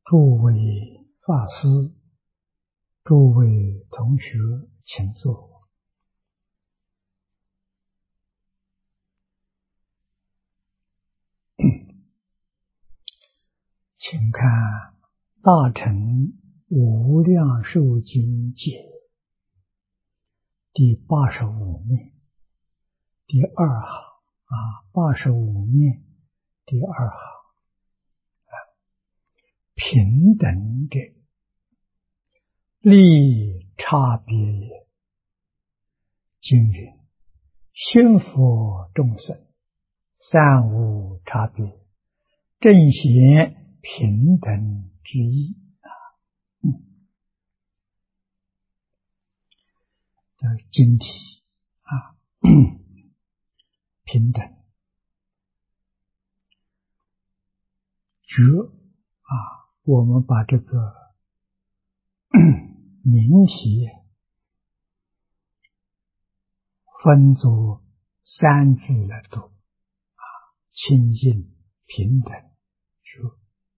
诸位法师，诸位同学，请坐。请看《大乘无量寿经解》第85面第二行85面第二行平等者，利差别也。经云：心佛众生，三无差别，正显平等之意。经题平等觉我们把这个名题分作三句来读清净平等觉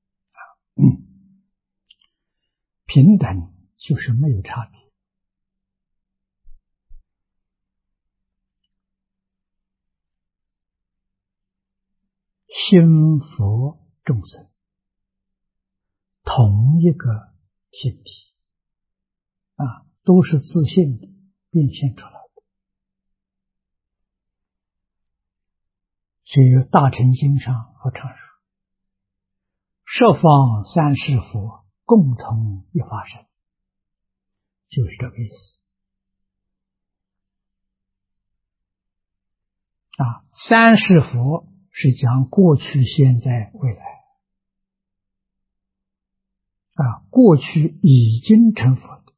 平等就是没有差别，心佛众生同一个性体都是自性的变现出来的。所以大乘经上和常说，十方三世佛共同一法身，就是这个意思三世佛是讲过去、现在、未来过去已经成佛的，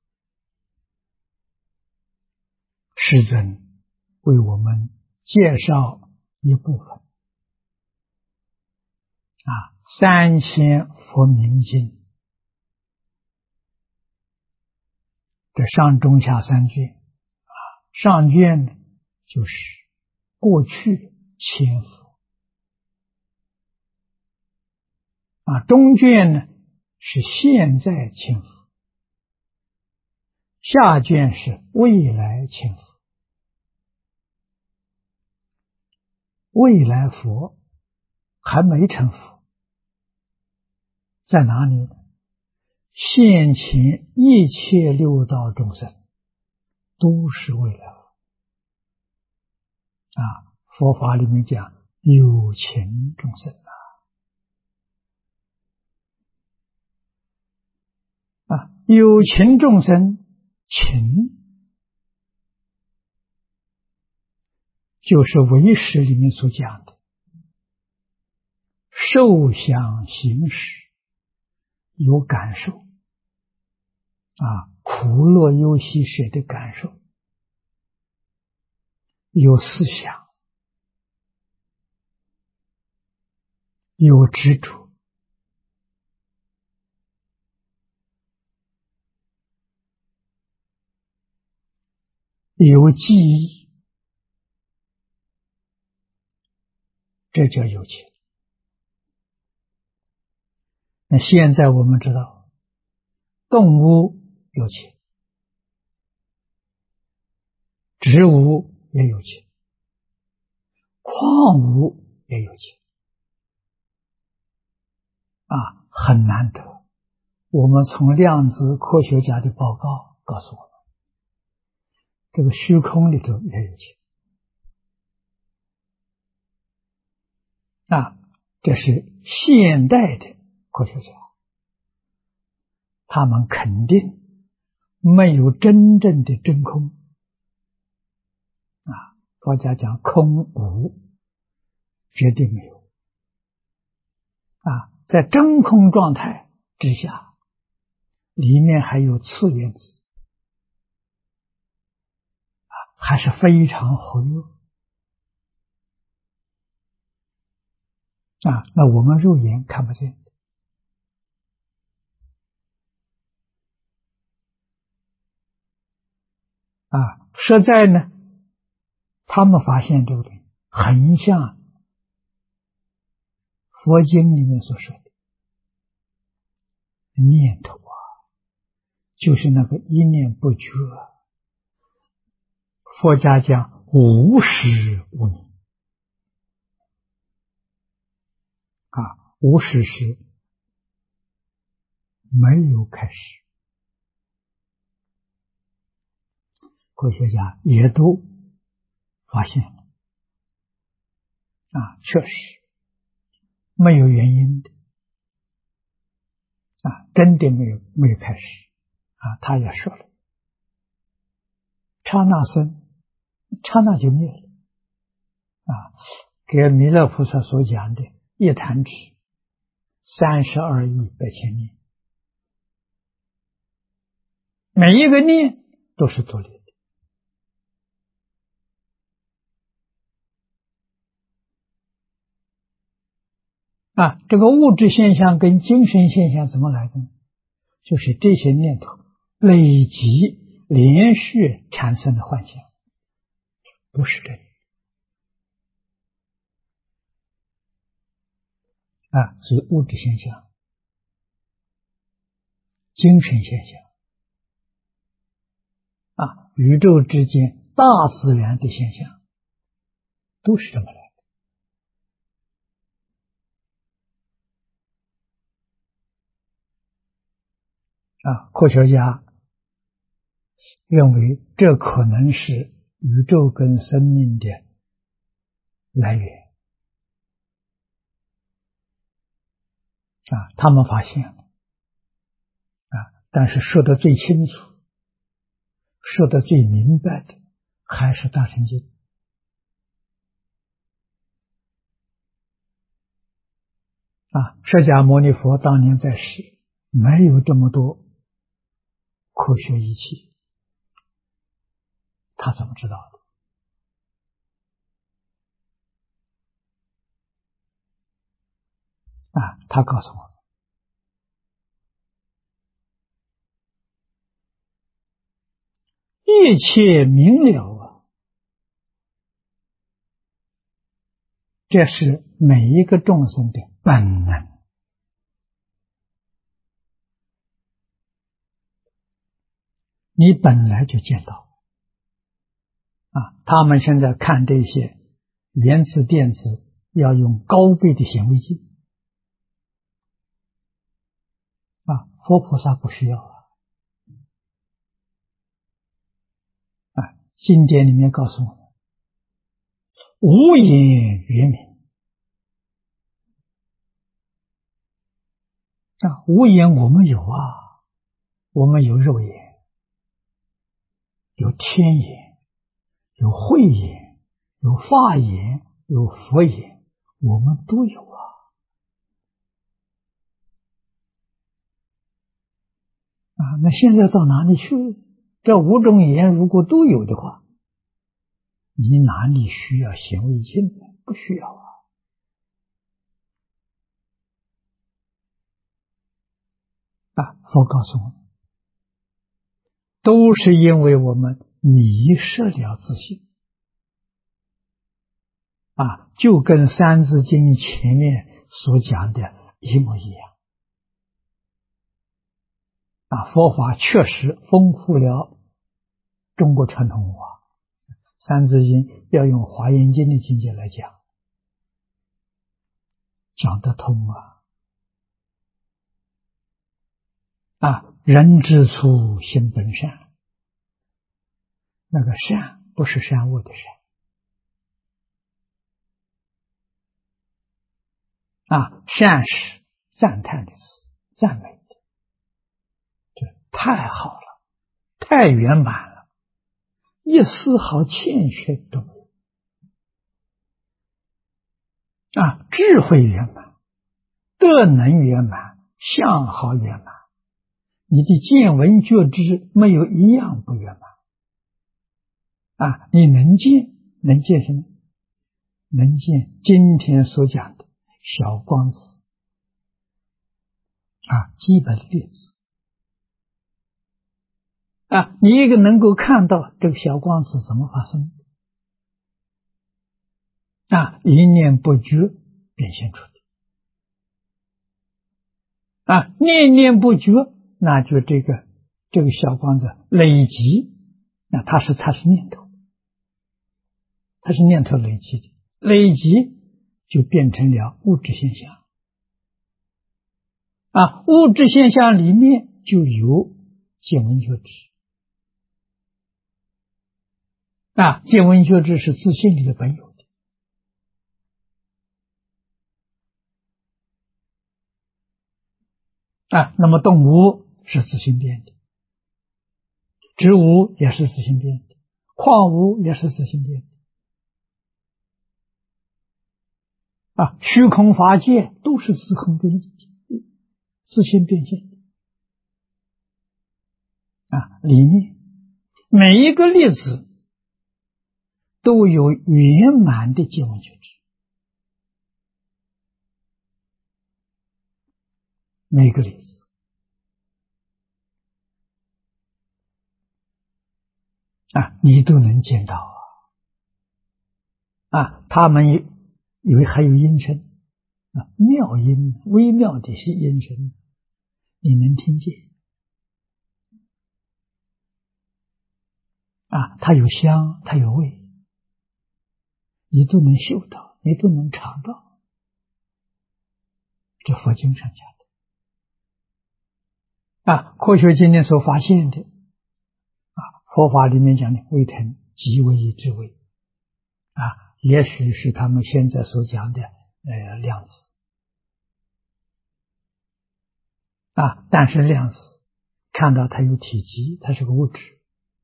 世尊为我们介绍一部分三千佛名经，这上中下三卷上卷呢就是过去千佛中卷呢是现在千佛，下卷是未来千佛。未来佛还没成佛，在哪里呢？现前一切六道众生都是未来佛佛法里面讲有情众生有情众生，情就是唯识里面所讲的受想行识，有感受苦乐忧喜舍的感受，有思想，有执着，有记忆，这叫有情。那现在我们知道动物有情，植物也有情，矿物也有情很难得。我们从量子科学家的报告告诉我们，这个虚空里头也有情这是现代的科学家，他们肯定没有真正的真空佛家讲空无，绝对没有在真空状态之下，里面还有次原子还是非常活跃那我们肉眼看不见实在呢，他们发现这个东西很像佛经里面所说的念头啊，就是那个一念不觉。佛家讲无始无明啊，无始是没有开始。科学家也都发现了啊，确实没有原因的啊，真的没有开始啊。他也说了，刹那生，刹那就灭了啊。给弥勒菩萨所讲的一弹指32亿8千年，每一个念都是独立的啊。这个物质现象跟精神现象怎么来的呢？就是这些念头累积连续产生的幻想，不是真的啊。所以物质现象、精神现象啊，宇宙之间大自然的现象都是这么来的啊。科学家认为这可能是宇宙跟生命的来源啊。他们发现了啊，但是说得最清楚、说得最明白的还是大乘经啊。释迦牟尼佛当年在世，没有这么多科学仪器，他怎么知道的啊？他告诉我，一切明了啊，这是每一个众生的本能。你本来就见到啊。他们现在看这些原子电子要用高倍的显微镜啊，佛菩萨不需要啊。经典里面告诉我们，无眼圆明啊。无眼我们有啊，我们有肉眼，有天眼，有慧眼，有法眼，有佛眼，我们都有啊。啊，那现在到哪里去？这五种眼如果都有的话，你哪里需要显微镜呢？不需要啊。啊，佛告诉我们，都是因为我们迷失了自信啊，就跟《三字经》前面所讲的一模一样啊。佛法确实丰富了中国传统文化，《三字经》要用《华严经》的境界来讲，讲得通啊。啊，人之初，性本善，那个善不是善恶的善啊，善是赞叹的词，赞美的，就太好了，太圆满了，一丝毫欠缺都没有啊。智慧圆满，德能圆满，相好圆满，你的见闻觉知没有一样不圆满啊。你能见什么？能见今天所讲的小光子啊，基本粒子啊。你一个能够看到这个小光子怎么发生的啊，一念不觉变现出的念念不绝，那就这个小光子累积，那它是念头，它是念头累积的，累积就变成了物质现象。物质现象里面就有见闻觉知。见闻觉知是自性里的本有的。那么动物是自性变的，植物也是自性变的，矿物也是自性变的。虚空法界都是自性变现的。里面每一个粒子都有圆满的见闻觉知，每个粒子你都能见到他们以为还有音声妙音，微妙的是音声，你能听见它有香，它有味，你都能嗅到，你都能尝到。这佛经上讲的科学今天所发现的佛法里面讲的微腾即微之微也许是他们现在所讲的量子但是量子看到它有体积，它是个物质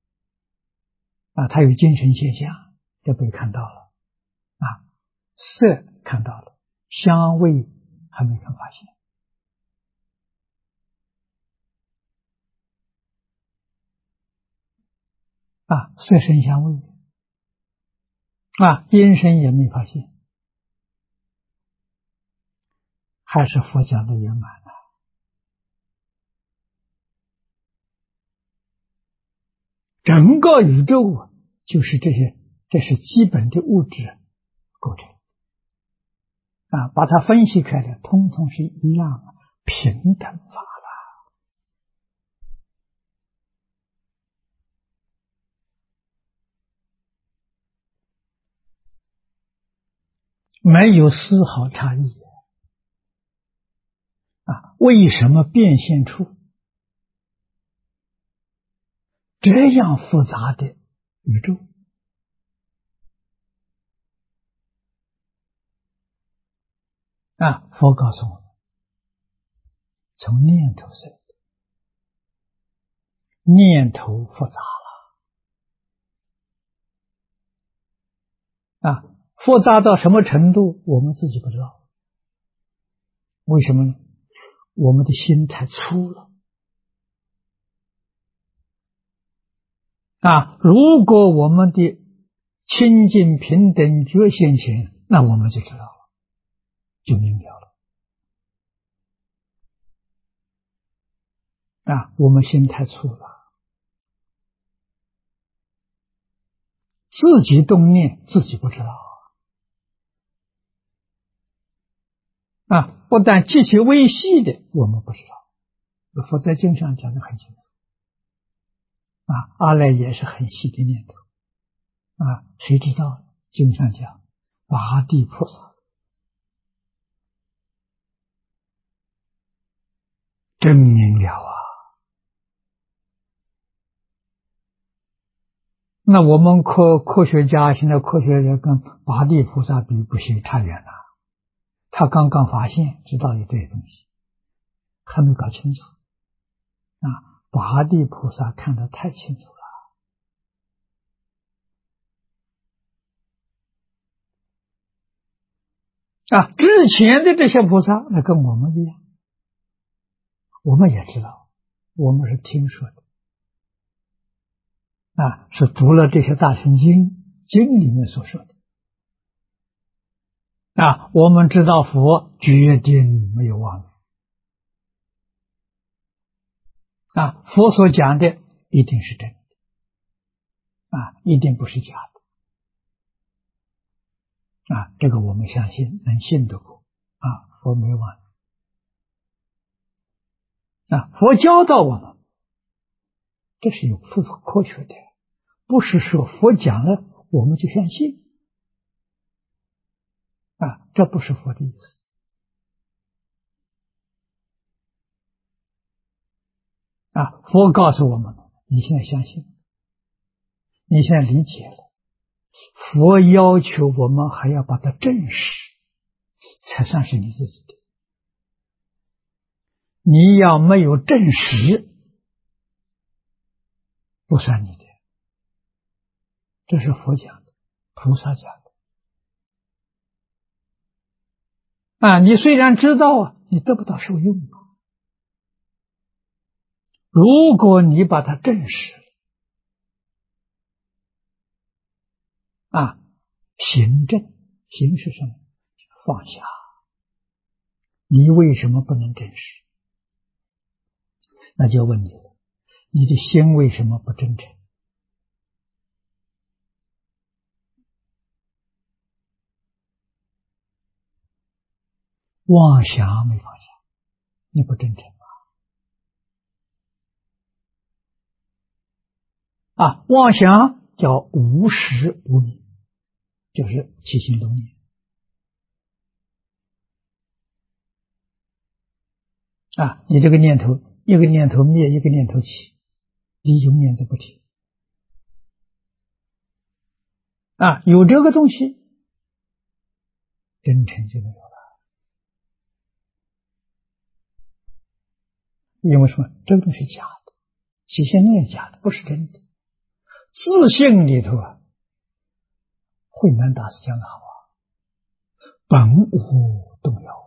它有精神现象，这被看到了色看到了，香味还没看发现色声香味音声也没发现，还是佛讲的圆满整个宇宙就是这是基本的物质构成把它分析开来，通通是一样平等法了。没有丝毫差异为什么变现出这样复杂的宇宙佛告诉我们，从念头生的，念头复杂了复杂到什么程度我们自己不知道。为什么呢？我们的心太粗了如果我们的清净平等觉现前，那我们就知道了，就明了了我们心太粗了，自己动念自己不知道不但极其微细的我们不知道，佛在经上讲得很清楚阿赖也是很细的念头谁知道？经上讲八地菩萨真明了那我们科学家现在科学家跟八地菩萨比不行，差远了。他刚刚发现知道一堆东西，还没搞清楚八地菩萨看得太清楚了之前的这些菩萨那跟我们一样，我们也知道，我们是听说的是读了这些大乘经里面所说的我们知道佛决定没有妄语佛所讲的一定是真的一定不是假的这个我们相信，能信得过佛没妄语佛教导我们，这是有符合科学的，不是说佛讲了我们就相信这不是佛的意思佛告诉我们，你现在相信，你现在理解了，佛要求我们还要把它证实，才算是你自己的。你要没有证实，不算你的。这是佛讲的，菩萨讲的你虽然知道你得不到受用如果你把它证实了行证，行是什么？放下。你为什么不能证实？那就问你了，你的心为什么不真诚？妄想没放下，你不真诚妄想叫无始无明，就是起心动念你这个念头，一个念头灭，一个念头起，你永远都不停有这个东西，真诚就没有了。因为什么？这个东西假的，起心动念假的，不是真的。自信里头慧能大师讲的好本无动摇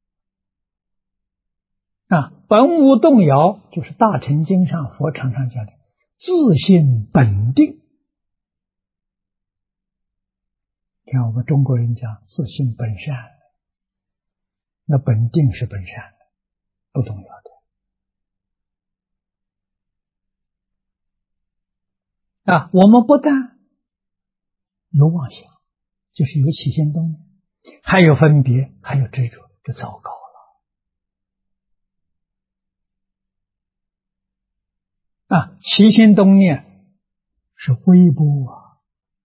本无动摇就是大乘经上佛常常讲的自信本定。看我们中国人讲自信本善，那本定是本善的，不动摇的我们不但有妄想，就是有起心动念，还有分别，还有执着，这糟糕了起心动念是微波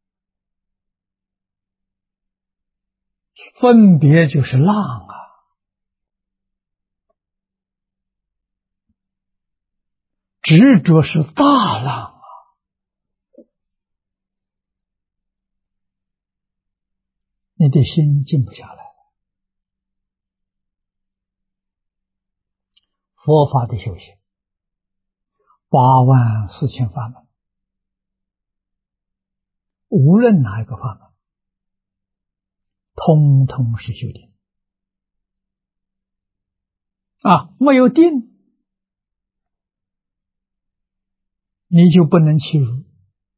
分别就是浪执着是大浪你的心静不下来。佛法的修行84000法门，无论哪一个法门，通通是修定没有定，你就不能契入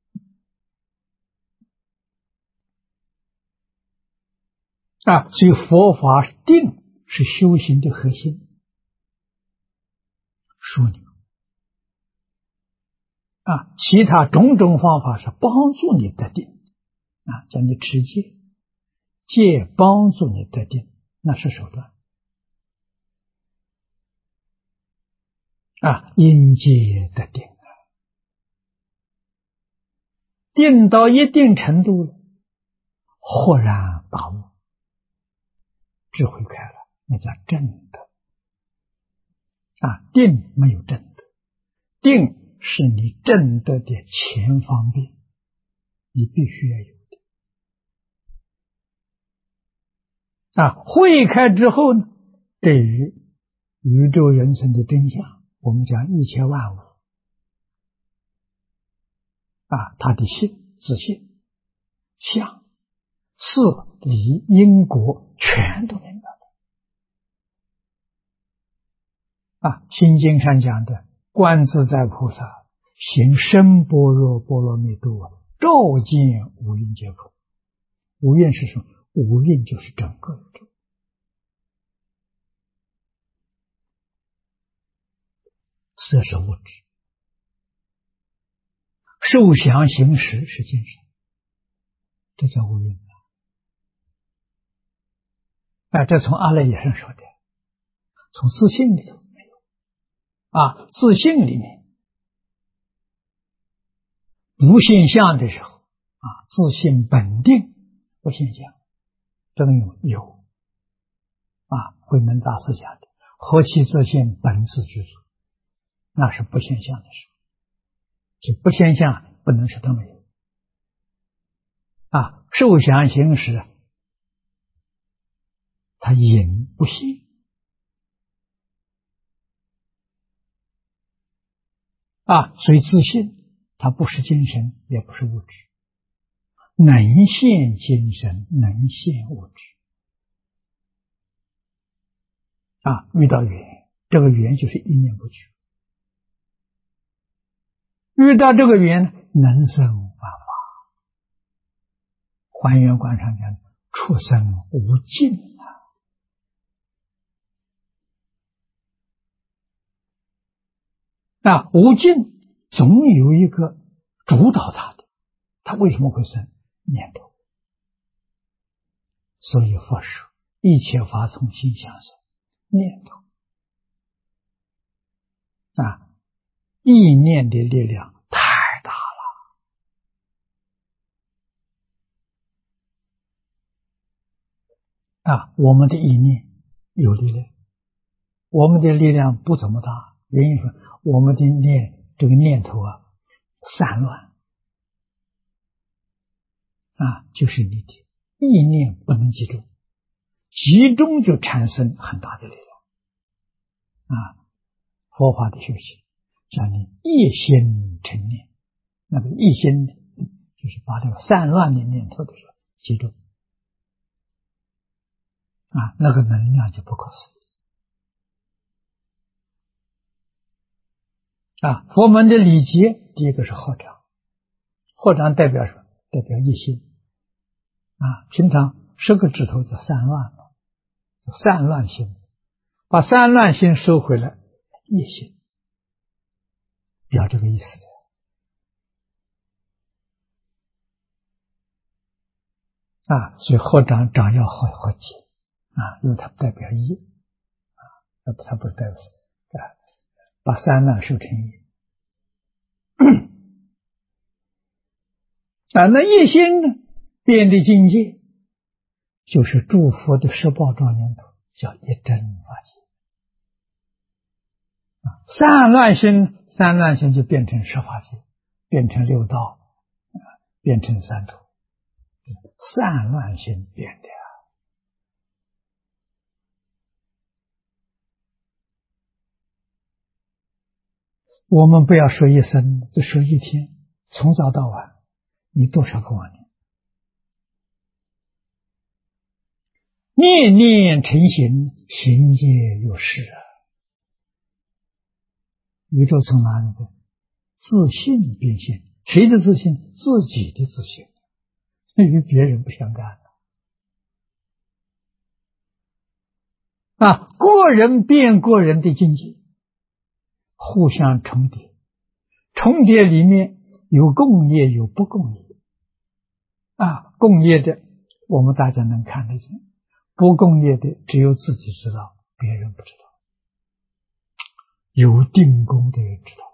所以佛法定是修行的核心枢纽其他种种方法是帮助你得定叫你持戒，戒帮助你得定，那是手段因戒得定定到一定程度了，豁然大悟，智慧开了，那叫正德定没有正德，定是你正德的前方便，你必须要有的慧开之后呢，对于宇宙人生的真相，我们讲一切万物他的性、自性、相、事、理、因果全都明白了心经上讲的观自在菩萨行深般若波罗蜜多照见五蕴皆空。五蕴是什么？五蕴就是整个宇宙，色是物质，受想行识是精神，这叫五蕴这从阿赖耶上说的，从自性里头没有自性里面不现象的时候，自性本定不现象，这个有慧能大师讲的，何其自性本自具足，那是不现象的时候，这不现象不能说它没有。受想行识，它隐不现。所以自性它不是精神，也不是物质，能现精神，能现物质。遇到缘，这个缘就是一念不绝。遇到这个缘，能生万法。还原观上讲，出生无尽无尽总有一个主导它的，它为什么会生？念头。所以佛说一切法从心想生，念头意念的力量太大了我们的意念有力量，我们的力量不怎么大，原因是我们的这个念头散乱就是你的意念不能集中，集中就产生很大的力量佛法的修行叫你一心成念，那个一心就是把这个散乱的念头的时候集中那个能量就不可思议佛门的礼节，第一个是合掌，合掌代表什么？代表一心平常10个指头叫散乱，散乱心，把散乱心收回来，一心，表这个意思所以合掌掌要合紧因为它代表一它不是代表把散乱收成一那一心呢变的境界就是诸佛的18庄严土，叫一真法界散乱心就变成10法界，变成6道变成三土，散乱心变的我们不要说一生，就说一天，从早到晚你多少个妄念，念念成形，形界有事宇宙从哪里来？自信变现。谁的自信？自己的自信，与别人不相干个人变个人的境界，互相重叠，重叠里面有共业有不共业共业的我们大家能看得见，不共业的只有自己知道，别人不知道，有定功的人知道。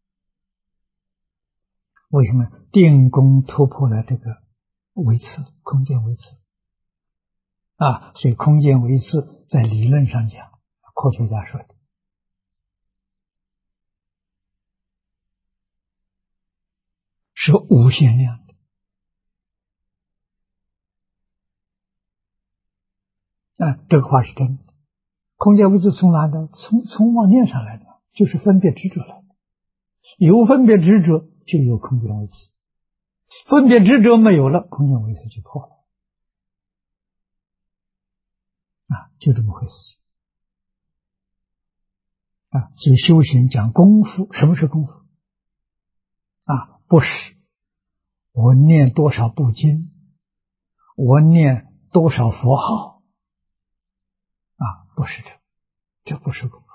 为什么？定功突破了这个维次，空间维次所以空间维次在理论上讲，科学家说的是无限量的这个话是真的。空间维次从哪来？从妄念上来的，就是分别执着来的。有分别执着就有空间维次，分别执着没有了，空间维次就破了就这么回事所以修行讲功夫，什么是功夫不是我念多少部经，我念多少佛号不是这不是功夫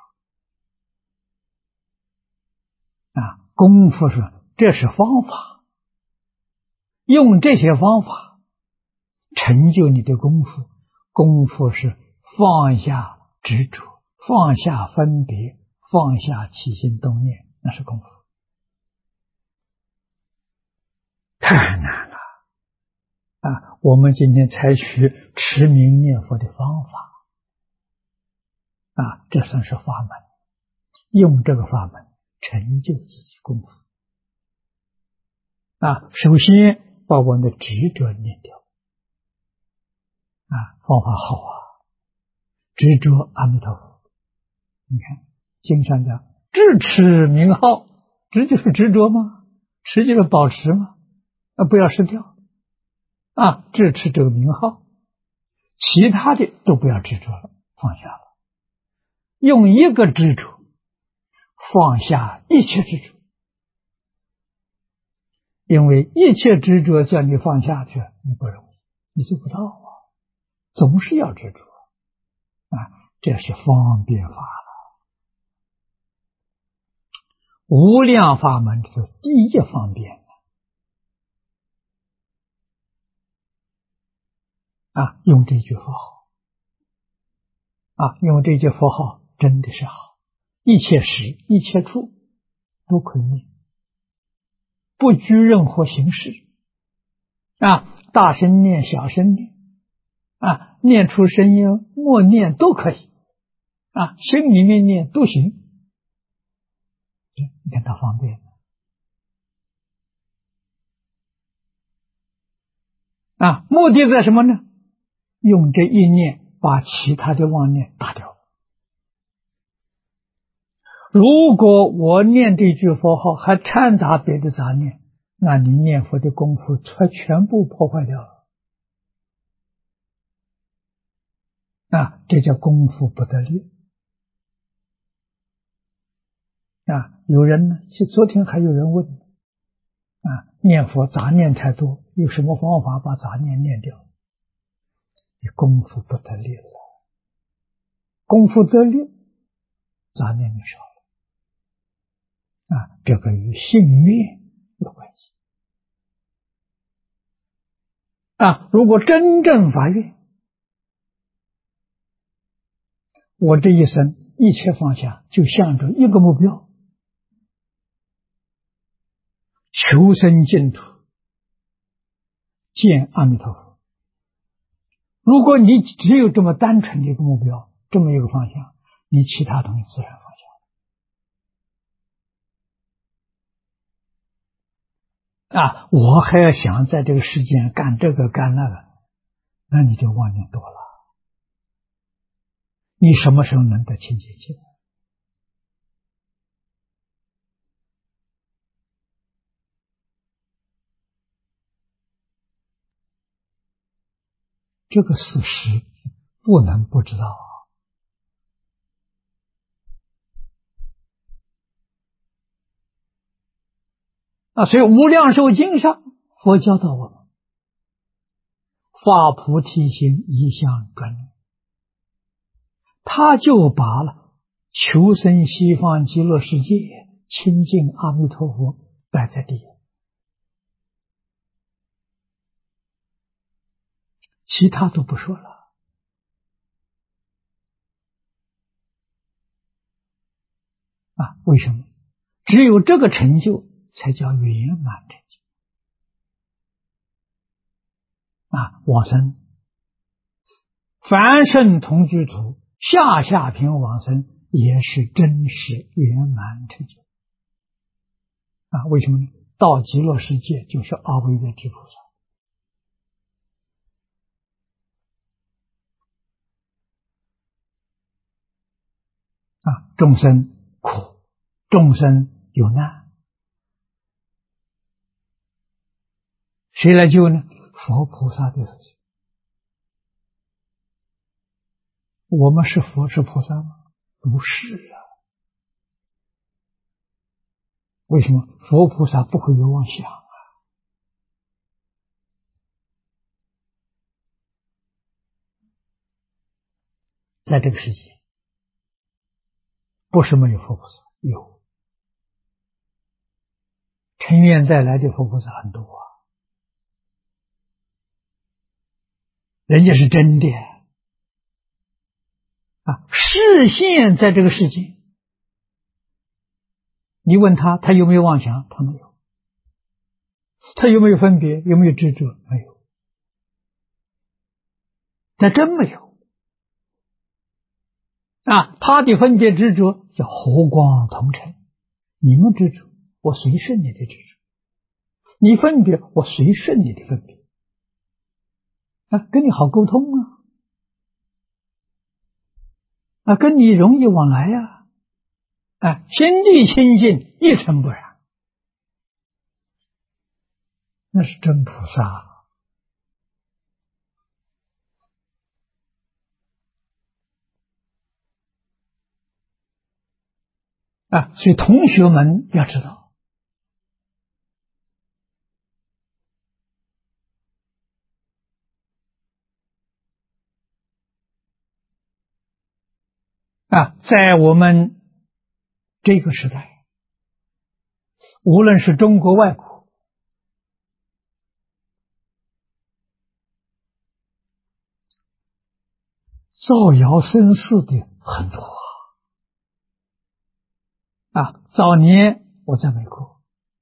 功夫是这是方法，用这些方法成就你的功夫。功夫是放下执着，放下分别， 放下起心动念，那是功夫，太难了啊！我们今天采取持名念佛的方法啊，这算是法门，用这个法门成就自己功夫啊。首先把我们的执着念掉啊，方法好啊，执着阿弥陀佛。你看经上讲，执持名号，执就是执着吗？持就是保持吗？不要失掉啊！执持这个名号，其他的都不要执着了，放下了，用一个执着放下一切执着，因为一切执着叫你放下去，你不容易，你做不到啊，总是要执着啊，这是方便法了。无量法门里头第一方便啊，用这句佛号啊，用这句佛号真的是好，一切时一切处都可以念，不拘任何形式啊，大声念小声念啊，念出声音默念都可以啊，心里面念都行。你看它方便啊，目的在什么呢？用这一念把其他的妄念打掉。如果我念这句佛号还掺杂别的杂念，那你念佛的功夫全部破坏掉了啊，这叫功夫不得力啊。有人呢，昨天还有人问啊，念佛杂念太多，有什么方法把杂念念掉？你功夫不得力了，功夫得力，杂念就少了啊。这个与信愿有关系啊。如果真正发愿，我这一生一切放下，就向着一个目标，求生净土，见阿弥陀佛。如果你只有这么单纯的一个目标，这么一个方向，你其他东西自然放下啊。我还要想在这个世间干这个干那个，那你就妄念多了，你什么时候能得清净心？这个事实不能不知道啊。所以无量寿经上佛教导我们，发菩提心一向专念，他就把了求生西方极乐世界亲近阿弥陀佛摆在第一，其他都不说了啊。为什么？只有这个成就才叫圆满成就啊。往生凡圣同居土，下下品往生也是真实圆满成就啊。为什么呢？到极乐世界就是阿惟越致菩萨啊。众生苦，众生有难，谁来救呢？佛菩萨的事情。我们是佛是菩萨吗？不是啊。为什么？佛菩萨不会有妄想啊。在这个世界不是没有佛菩萨，有成愿再来的佛菩萨很多啊，人家是真的啊，示现在这个世界你问他，他有没有妄想？他没有。他有没有分别？有没有执着？没有。那真没有。他的分别执着叫和光同尘。你们执着，我随顺你的执着；你分别，我随顺你的分别。跟你好沟通跟你容易往来心地清净，一尘不染，那是真菩萨。所以同学们要知道，在我们这个时代，无论是中国外国，造谣生事的很多早年我在美国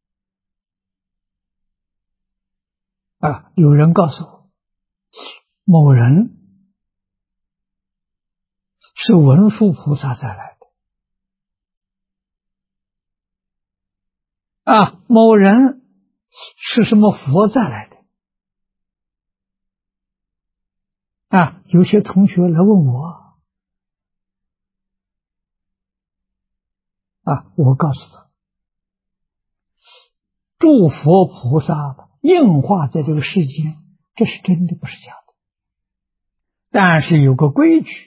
有人告诉我，某人是文殊菩萨再来的某人是什么佛再来的有些同学来问我我告诉他，诸佛菩萨应化在这个世间，这是真的，不是假的。但是有个规矩，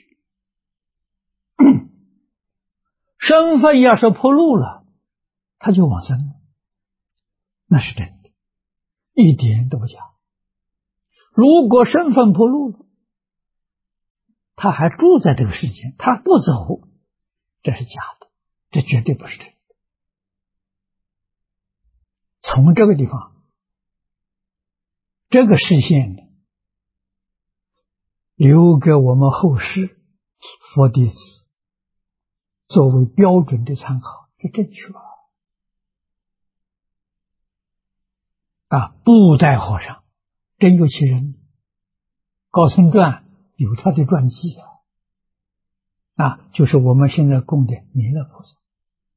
身份要是暴露了，他就往生了，那是真的，一点都不假。如果身份暴露了，他还住在这个世间，他不走，这是假的，这绝对不是真的。从这个地方，这个视线留给我们后世佛弟子作为标准的参考，是正确布袋和尚真有其人，高僧传有他的传记就是我们现在供的弥勒菩萨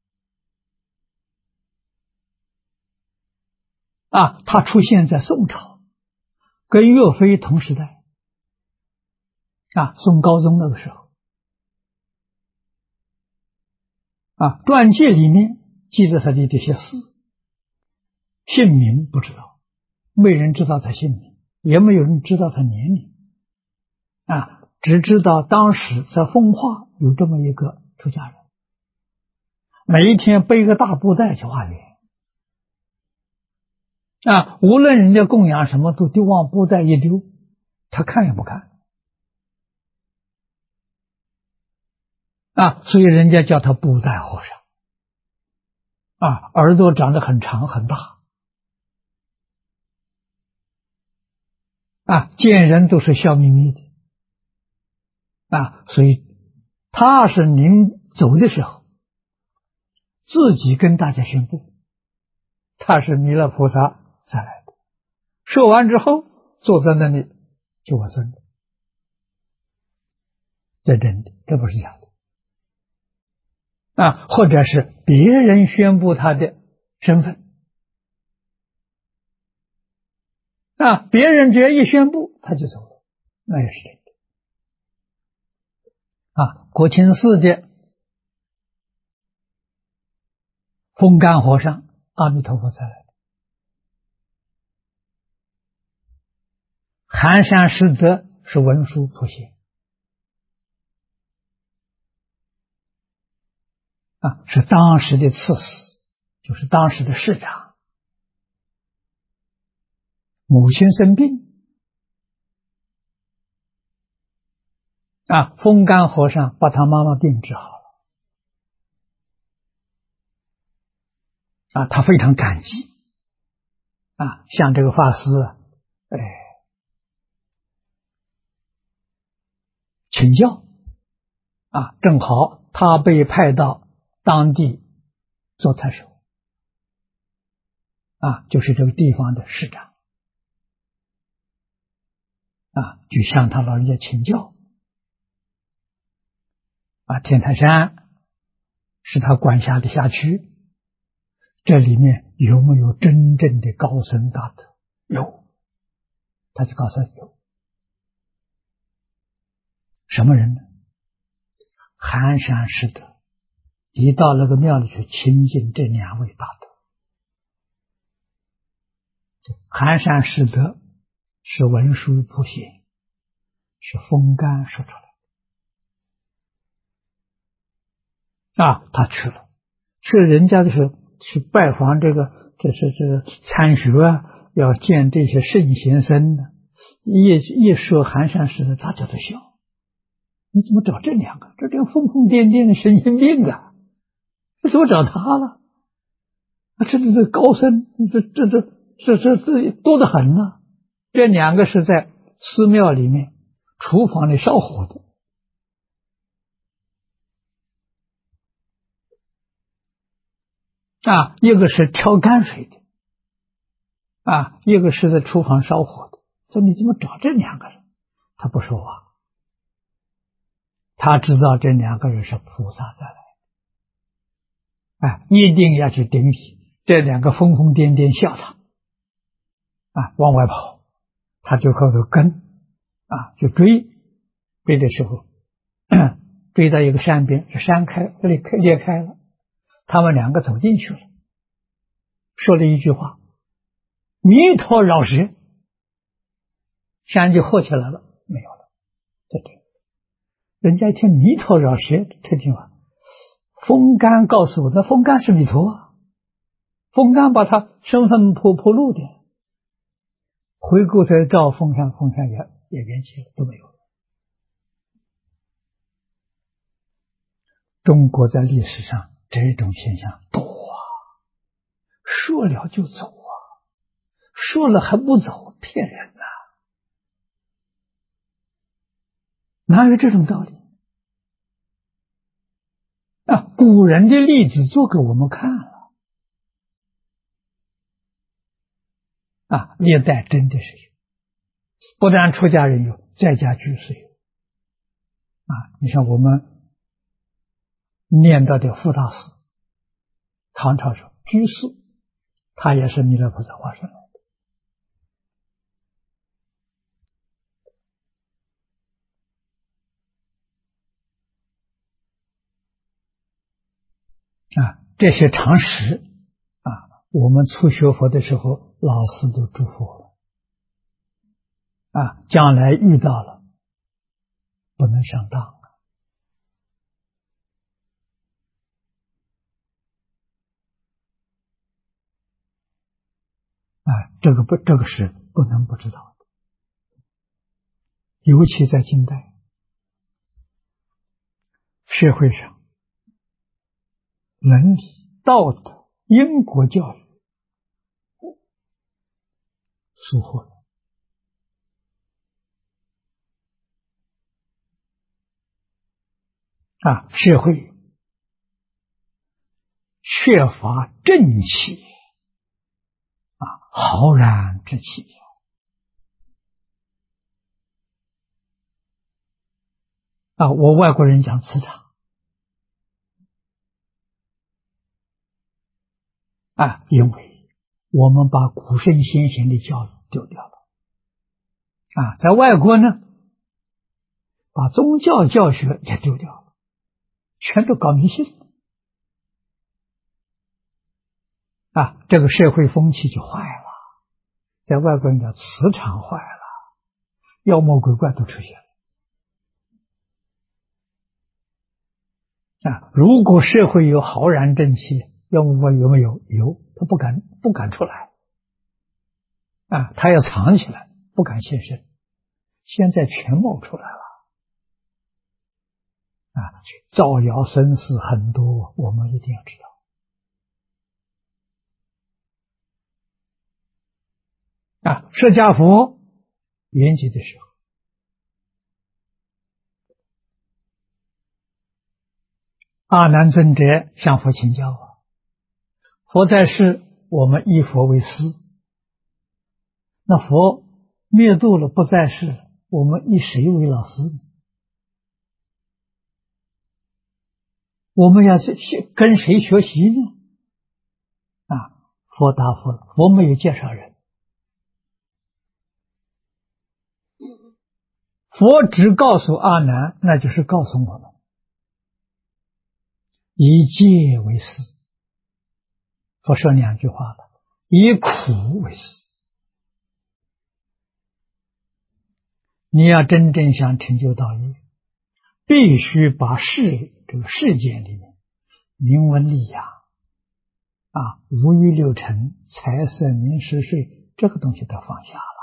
他出现在宋朝，跟岳飞同时代宋高宗那个时候传记里面记着他的这些事，姓名不知道，没人知道他姓名，也没有人知道他年龄只知道当时在奉化有这么一个出家人，每一天背个大布袋去化缘无论人家供养什么都往布袋一丢，他看也不看所以人家叫他布袋和尚耳朵长得很长很大见人都是笑眯眯的所以他是临走的时候自己跟大家宣布，他是弥勒菩萨再来的，说完之后坐在那里就往生了，这真的，这不是假的或者是别人宣布他的身份别人只要一宣布他就走了，那也是真的国清寺的风干和尚阿弥陀佛再来的，寒山拾得是文殊普贤是当时的刺史，就是当时的市长，母亲生病风干和尚把他妈妈病治好了他非常感激向这个法师请教正好他被派到当地做太守就是这个地方的市长就向他老人家请教天台山是他管辖的辖区，这里面有没有真正的高僧大德？有，他就告诉他有。什么人呢？寒山师德，一到那个庙里去亲近这2位大德。寒山师德是文殊普贤，是风干说出来他去了人家的时候去拜访这参学要见这些圣贤僧的，一说寒山师德，大家都笑。你怎么找这2个？这疯疯癫癫的神经病你怎么找他了？这高僧，这多得很呢。这2个是在寺庙里面厨房里烧火的一个是挑泔水的一个是在厨房烧火的。说你怎么找这2个人？他不说话，他知道这2个人是菩萨再来一定要去顶礼。这2个疯疯癫癫笑他往外跑，他就后头跟就追的时候追到一个山边，这山裂开了，他们2个走进去了，说了一句话：弥陀饶舌。山就合起来了，没有了。人家一听弥陀饶舌，这地方风干告诉我的，风干是弥陀风干把他身份铺路的，回过头照风干，风干也圆寂了，都没有了。中国在历史上这种现象多说了就走说了还不走，骗人哪有这种道理古人的例子做给我们看了历代真的是有，不但出家人有，在家居士有你像我们念到的傅大师，唐朝时候居士，他也是弥勒菩萨化身来的这些常识我们初学佛的时候老师都嘱咐我们将来遇到了不能上当这个是不能不知道的。尤其在近代社会上，伦理道德因果教育疏忽了社会缺乏正气浩然之气我外国人讲磁场因为我们把古圣先贤的教育丢掉了在外国呢，把宗教教学也丢掉了，全都搞迷信这个社会风气就坏了，在外国人讲磁场坏了，妖魔鬼怪都出现了如果社会有浩然正气，妖魔鬼怪有没有？有，他不敢出来他要藏起来，不敢现身。现在全冒出来了造谣生事很多，我们一定要知道释迦佛圆寂的时候，阿难尊者向佛请教佛在世，我们以佛为师。那佛灭度了，不在世，我们以谁为老师呢？我们要跟谁学习呢？佛答复了，佛没有介绍人，佛只告诉阿难，那就是告诉我们，以戒为师。佛说2句话了，以苦为师。你要真正想成就道业，必须把这个世界里面名闻利养五欲六尘、财色名食睡这个东西都放下了。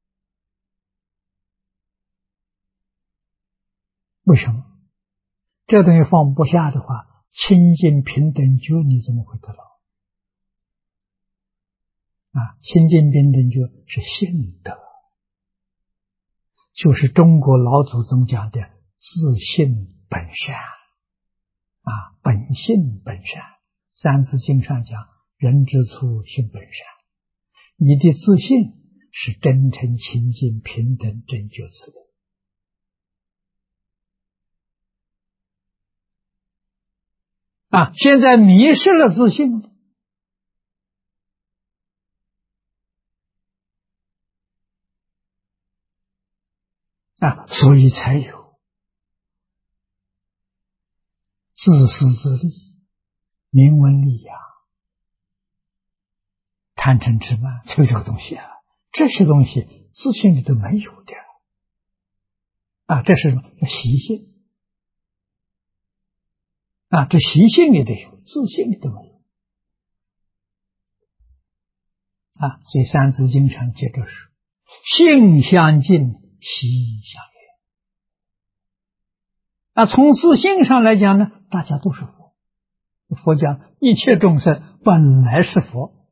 为什么？这东西放不下的话，清净平等觉你怎么会得到？清净平等觉是性德，就是中国老祖宗讲的自性本善本性本善。三字经上讲，人之初性本善。你的自信是真诚清净平等正觉慈悲。现在迷失了自信了，所以才有自私自利、名闻利养、贪嗔痴慢，就这个东西这些东西自信里都没有的这是什么？习性这习性里头有，自信里头没有所以三字经上接着说，性相近，习相远。从自性上来讲呢，大家都是佛。佛讲一切众生本来是佛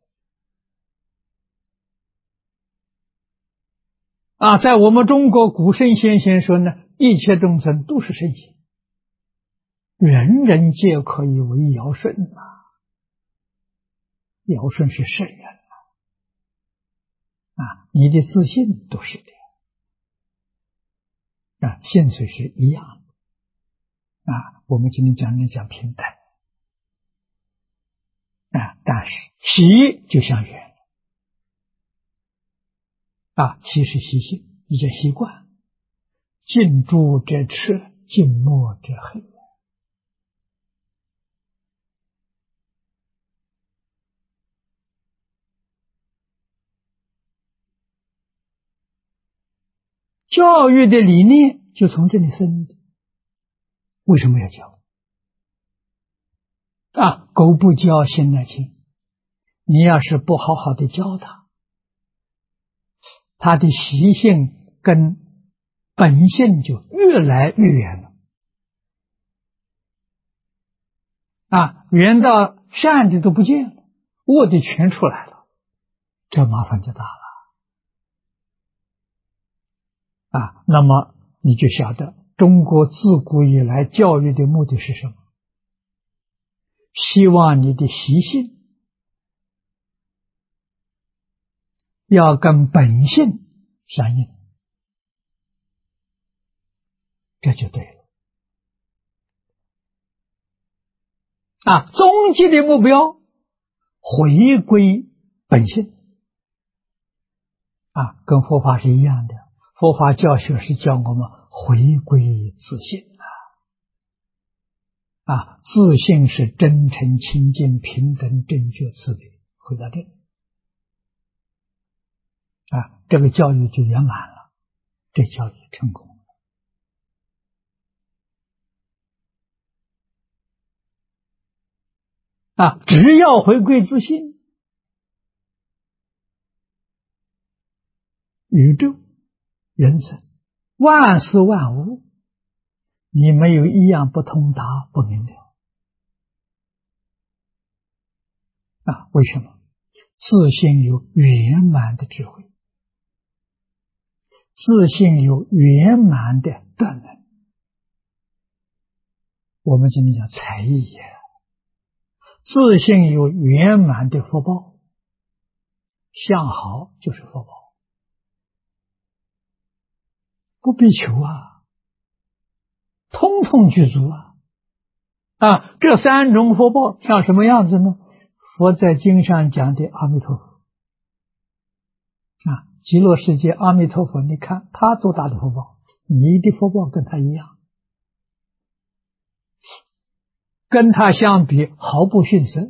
在我们中国古圣先贤说呢，一切众生都是圣贤，人人皆可以为尧舜尧舜是圣人你的自信都是的性虽是一样的我们今天讲平等但是习就像远习是习性，一些习惯，近朱者赤，近墨者黑。教育的理念就从这里生的。为什么要教狗不教，性乃迁。你要是不好好的教他，他的习性跟本性就越来越远了远到善的都不见了，恶的全出来了，这麻烦就大了那么你就晓得中国自古以来教育的目的是什么？希望你的习性要跟本性相应，这就对了终极的目标回归本性跟佛法是一样的。佛法教学是教我们回归自性自性是真诚清净平等正觉慈悲，回到这里这个教育就圆满了，这教育成功了只要回归自性，宇宙人生万事万物，你没有一样不通达不明了为什么？自性有圆满的智慧，自性有圆满的德能。我们今天讲才艺自信有圆满的福报，相好就是福报，不必求啊，通通具足啊！这三种福报像什么样子呢？佛在经上讲的阿弥陀佛极乐世界阿弥陀佛，你看他多大的福报，你的福报跟他一样，跟他相比毫不逊色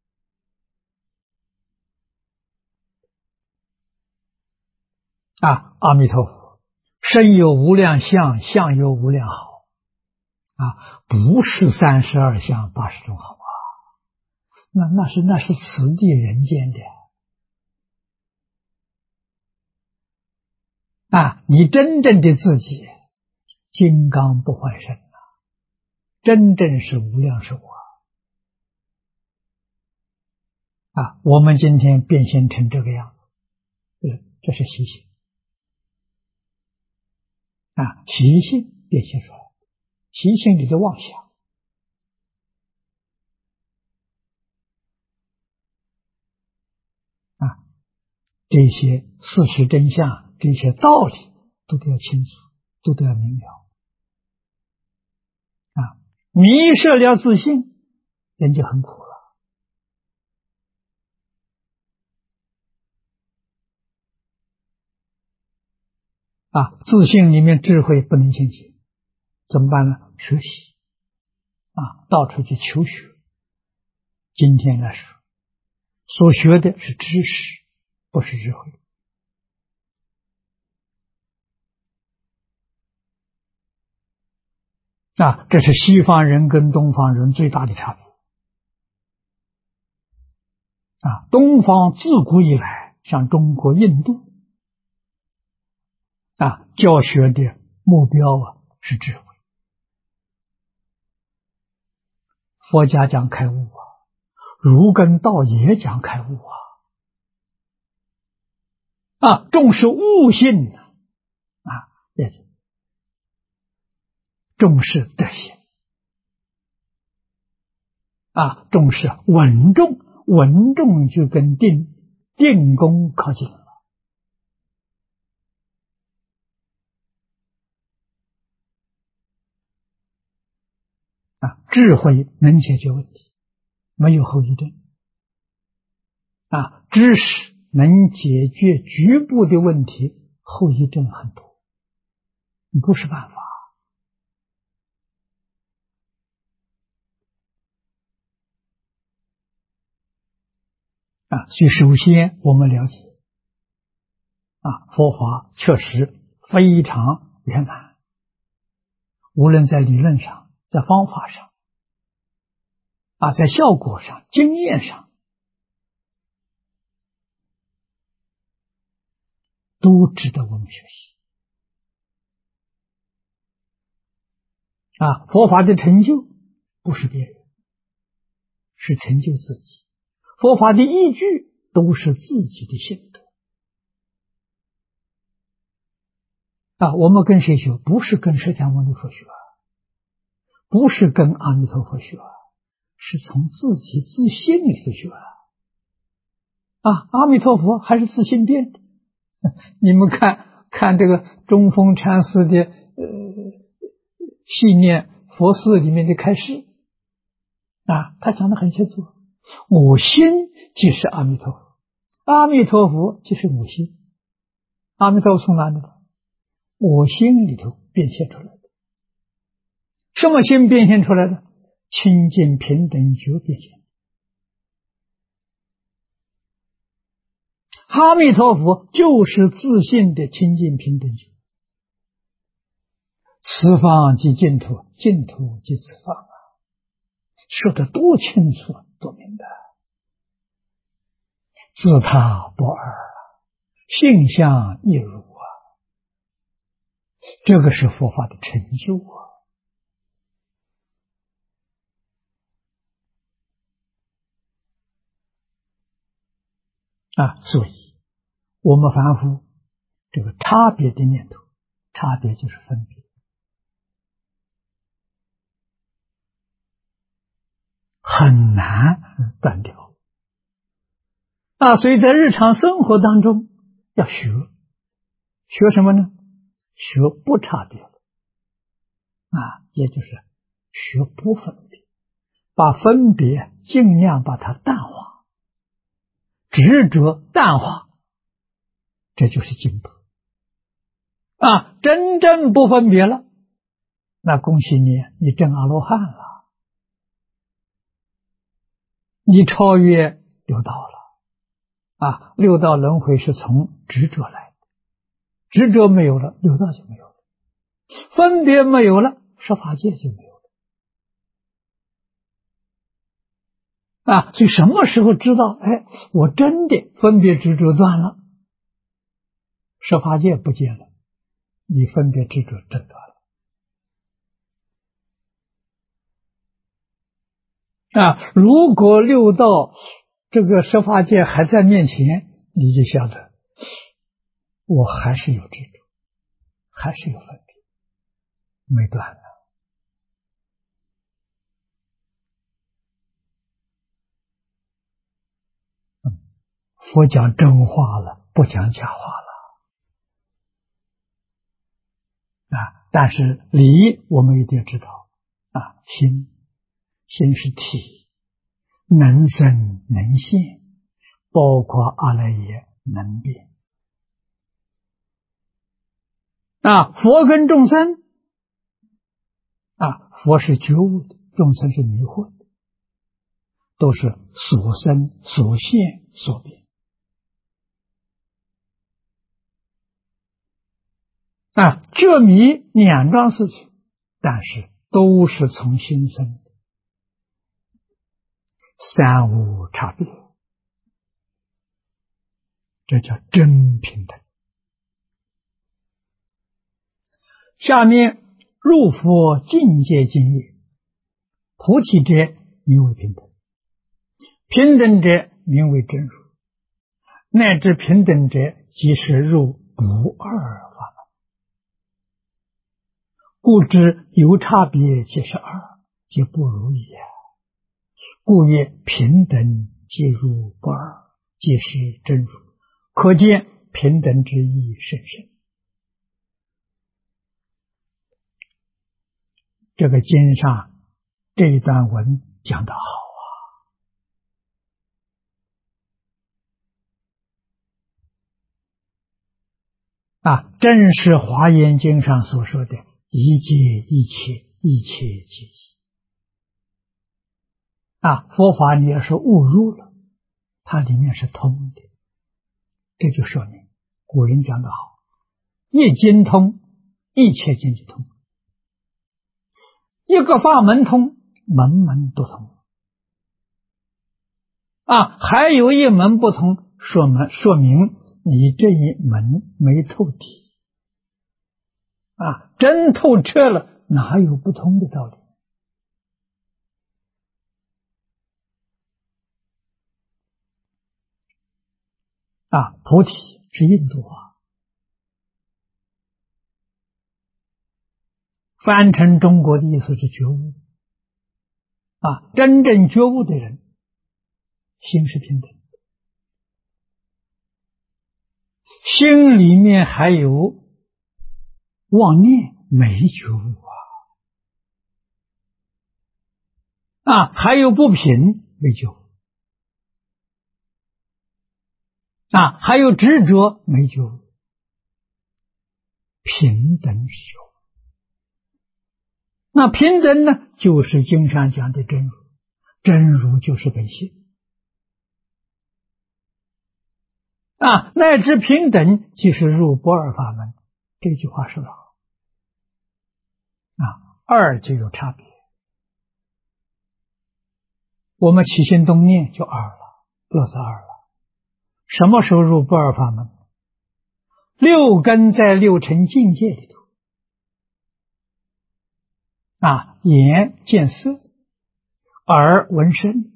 阿弥陀佛身有无量相，相有无量好不是32相80种好那是此地人间的你真正的自己金刚不坏身真正是无量寿我们今天变现成这个样子，这是习性习性变现出来，习性里的妄想这些事实真相，这些道理都得要清楚，都得要明了迷失了自信，人就很苦了自信里面智慧不能现前，怎么办呢？学习到处去求学。今天来说，所学的是知识，不是智慧这是西方人跟东方人最大的差别东方自古以来，像中国、印度教学的目标是智慧。佛家讲开悟儒跟道也讲开悟重视悟性也重视德行重视稳重，稳重就跟定功靠近了智慧能解决问题，没有后遗症知识能解决局部的问题，后遗症很多，不是办法所以首先我们了解佛法确实非常圆满，无论在理论上，在方法上在效果上，经验上都值得我们学习佛法的成就不是别人，是成就自己，佛法的依据都是自己的心得我们跟谁学？不是跟释迦牟尼佛学不是跟阿弥陀佛学是从自己自信里头学阿弥陀佛还是自信变的你们看这个中峰禅师的信念佛寺里面的开示他讲得很清楚，我心即是阿弥陀佛，阿弥陀佛即是我心。阿弥陀佛从哪里来？我心里头变现出来的。什么心变现出来的？清净平等觉变现。阿弥陀佛就是自信的清净平等觉，此方即净土，净土即此方说得多清楚多明白，自他不二性相亦如这个是佛法的成就所以我们凡夫这个差别的念头，差别就是分别很难断掉所以在日常生活当中要学什么呢？学不差别也就是学不分别，把分别尽量把它淡化，执着淡化，这就是进步真正不分别了，那恭喜你，你证阿罗汉了，你超越六道了六道轮回是从执着来的，执着没有了，六道就没有了，分别没有了，十法界就没有了所以什么时候知道我真的分别执着断了，十法界不见了，你分别执着真断了如果六道这个十法界还在面前，你就晓得我还是有执着，还是有分别，没断了佛讲真话了，不讲假话了但是理我们一定要知道心是体，能生能现，包括阿赖耶能变佛跟众生佛是觉悟的，众生是迷惑的，都是所生所现所变这迷两桩事情，但是都是从心生的，三无差别，这叫真平等。下面入佛境界经也，菩提者名为平等，平等者名为真如，乃至平等者即是入不二法门，故知有差别即是二，即不如也，故曰平等即入不二，即是真如，可见平等之意甚深。这个经上这一段文讲得好正是华严经上所说的一切一切，一切皆一佛法你要是误入了，它里面是通的，这就说明古人讲得好，一经通，一切经就通，一个法门通，门门都通还有一门不通，说明你这一门没透底真透彻了，哪有不通的道理菩提是印度话，翻成中国的意思是觉悟真正觉悟的人心是平等，心里面还有妄念没觉悟还有不平没觉悟还有执着没觉悟，平等是觉悟。那平等呢，就是经上讲的真如，真如就是本性乃至平等即是入不二法门，这句话说得好二就有差别，我们起心动念就二了，各自二了。什么时候入不二法门？六根在六尘境界里头眼见色，耳闻声，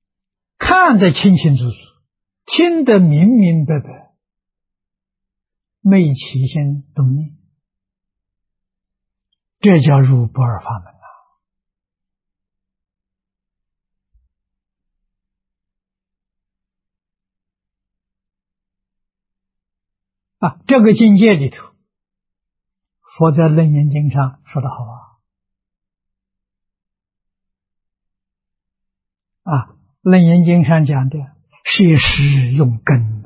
看得清清楚楚，听得明明白白， 昧起心动念，这叫入不二法门这个境界里头，佛在《楞严经》上说得好楞严经》上讲的摄施用根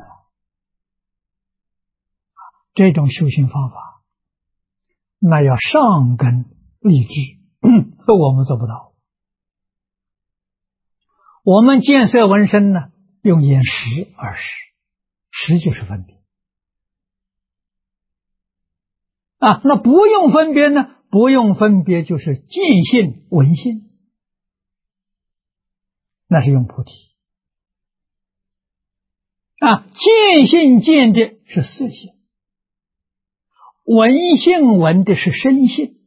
这种修行方法，那要上根立志，我们做不到。我们见色闻声呢，用眼识而识，识就是分别那不用分别呢？不用分别就是见性闻性，那是用菩提见性见的是色性，闻性闻的是身性，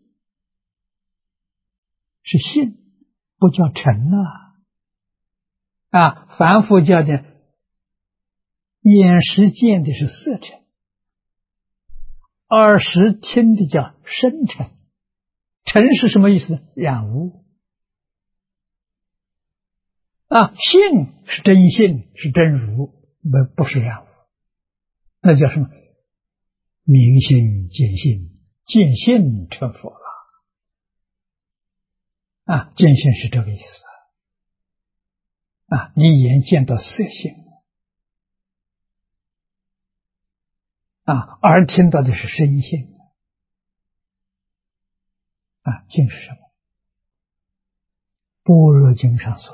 是性，不叫尘凡夫叫的眼识见的是色尘，耳识听的叫声尘，尘是什么意思呢？染污性是真性，是真如，不是染污，那叫什么？明心见性，见性成佛了见性是这个意思你眼见到色性耳听到的是声性性是什么？般若经上所说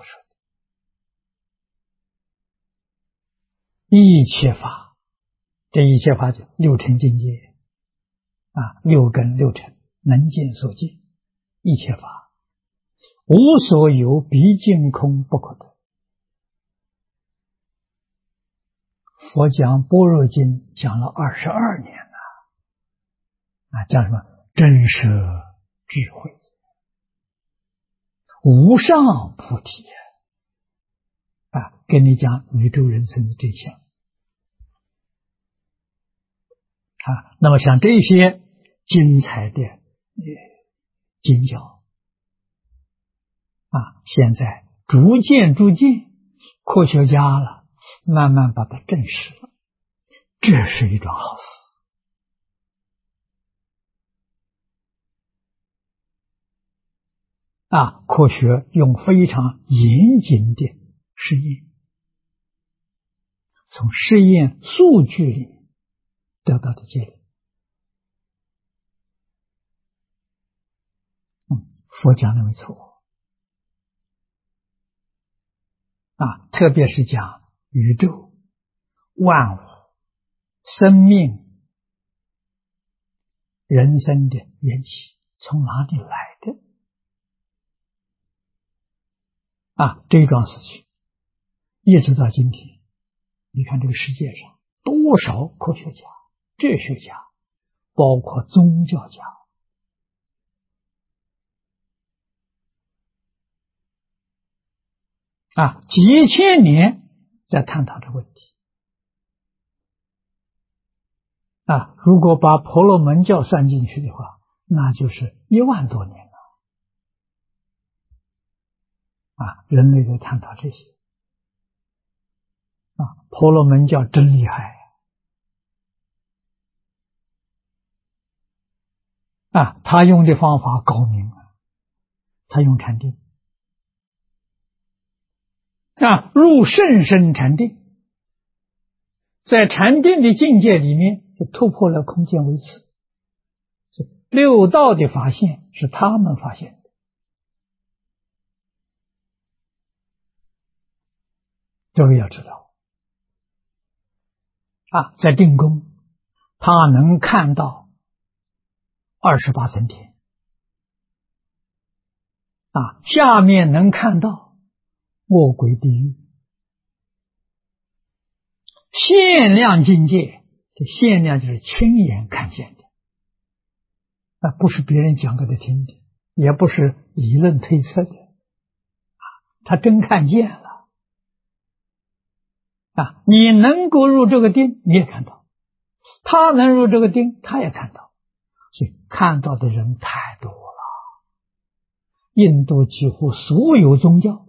的一切法，这一切法就六尘境界六根六尘，能见所见，一切法无所有，毕竟空不可得。佛讲般若经讲了22年了讲什么？真实智慧，无上菩提跟你讲宇宙人生的真相那么像这些精彩的经教现在逐渐科学家了慢慢把它证实了，这是一桩好事科学用非常严谨的实验，从实验数据里面得到的结论佛讲的没错特别是讲宇宙万物生命人生的缘起从哪里来的这一桩事情一直到今天，你看这个世界上多少科学家哲学家包括宗教家几千年在探讨这个问题如果把婆罗门教算进去的话，那就是1万多年了人类在探讨这些婆罗门教真厉害他用的方法高明他用禅定入甚深禅定，在禅定的境界里面就突破了空间维次，六道的发现是他们发现的，这个要知道在定功他能看到28层天下面能看到恶鬼地狱，限量境界，这限量就是亲眼看见的不是别人讲给他听的，也不是理论推测的他真看见了你能够入这个定，你也看到他能入这个定，他也看到，所以看到的人太多了。印度几乎所有宗教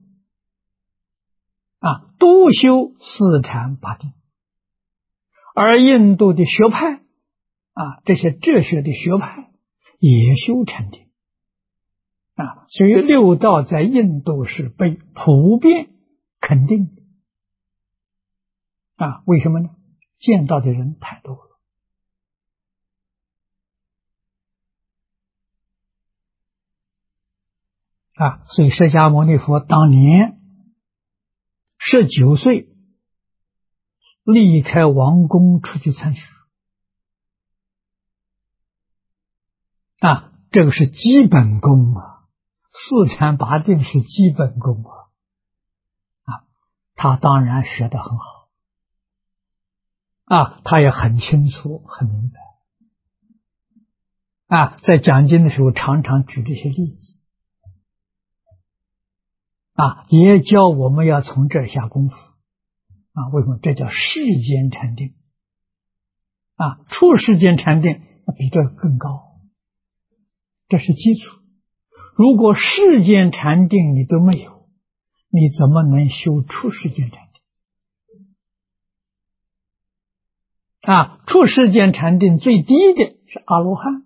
都修四禅八定，而印度的学派这些哲学的学派也修禅定所以六道在印度是被普遍肯定的为什么呢？见到的人太多了所以释迦牟尼佛当年19岁离开王宫出去参学这个是基本功四禅八定是基本功他当然学得很好他也很清楚很明白在讲经的时候常常举这些例子也教我们要从这儿下功夫为什么？这叫世间禅定出世间禅定比这更高，这是基础。如果世间禅定你都没有，你怎么能修出世间禅定出世间禅定最低的是阿罗汉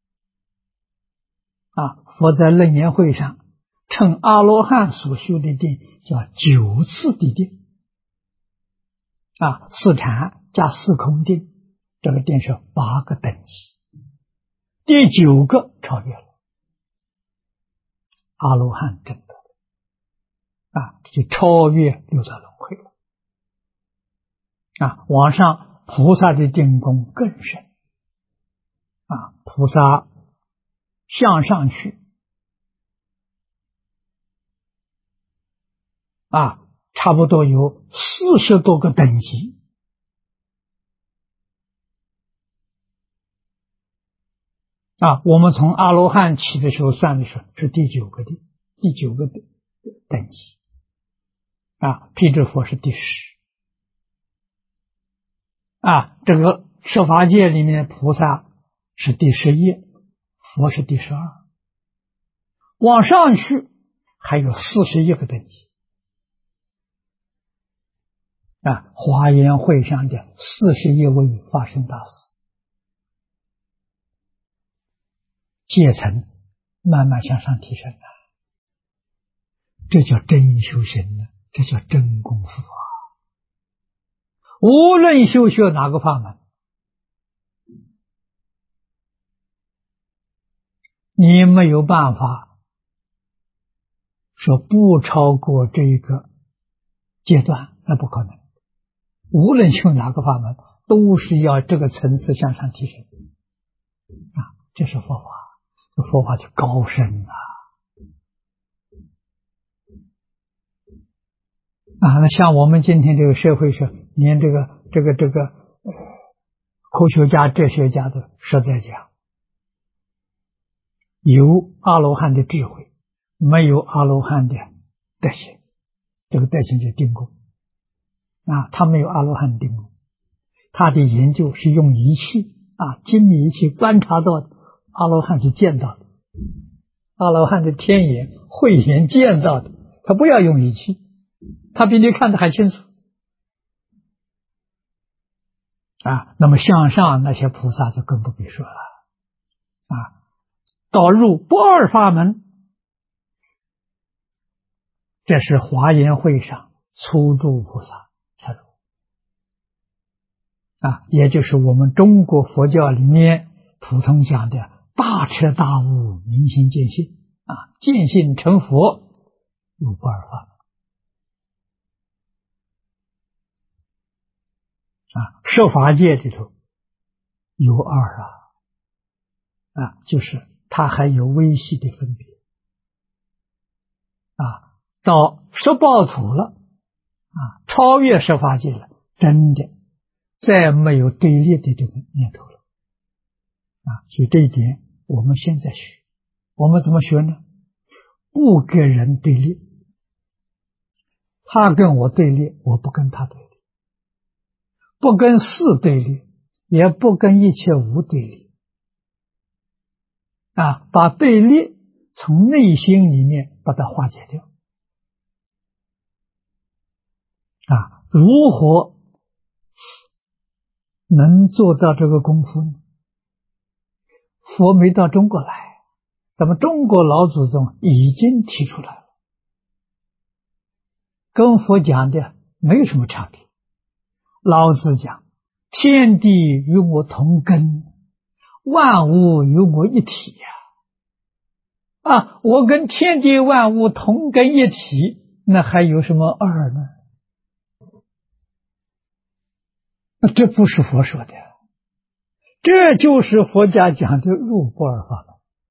佛在楞严会上称阿罗汉所修的定叫9次的定四禅加四空定，这个定是8个等级，第9个超越了阿罗汉证得就超越六道轮回了往上菩萨的定功更深菩萨向上去差不多有40多个等级我们从阿罗汉起的时候算的时候是第9个等级辟支佛是第10这个设法界里面菩萨是第11，佛是第12，往上去还有41个等级华严会上的41位法身大师阶层慢慢向上提升这叫真修行这叫真功夫无论修学哪个法门，你没有办法说不超过这一个阶段，那不可能。无论修哪个法门，都是要这个层次向上提升这是佛法，这佛法就高深那像我们今天这个社会上，连这个科学家、哲学家都实在讲，有阿罗汉的智慧，没有阿罗汉的德行，这个德行就是定功他没有阿罗汉定功，他的研究是用仪器精密仪器观察到的，阿罗汉是见到的，阿罗汉的天眼慧眼见到的，他不要用仪器，他比你看得还清楚那么向上那些菩萨就更不必说了到入不二法门，这是华严会上初住菩萨才入也就是我们中国佛教里面普通讲的大彻大悟明心见性见性成佛入不二法门设法界里头有2就是它还有微细的分别到十报土了超越设法界了，真的再没有对立的这个念头了所以这一点我们现在学，我们怎么学呢？不跟人对立，他跟我对立，我不跟他对立，不跟事对立， 也不跟一切无对立啊，把对立从内心里面把它化解掉啊。如何能做到这个功夫呢？佛没到中国来，咱们中国老祖宗已经提出来了，跟佛讲的没有什么差别。老子讲天地与我同根，万物与我一体呀！我跟天地万物同根一体，那还有什么二呢？这不是佛说的，这就是佛家讲的入不二法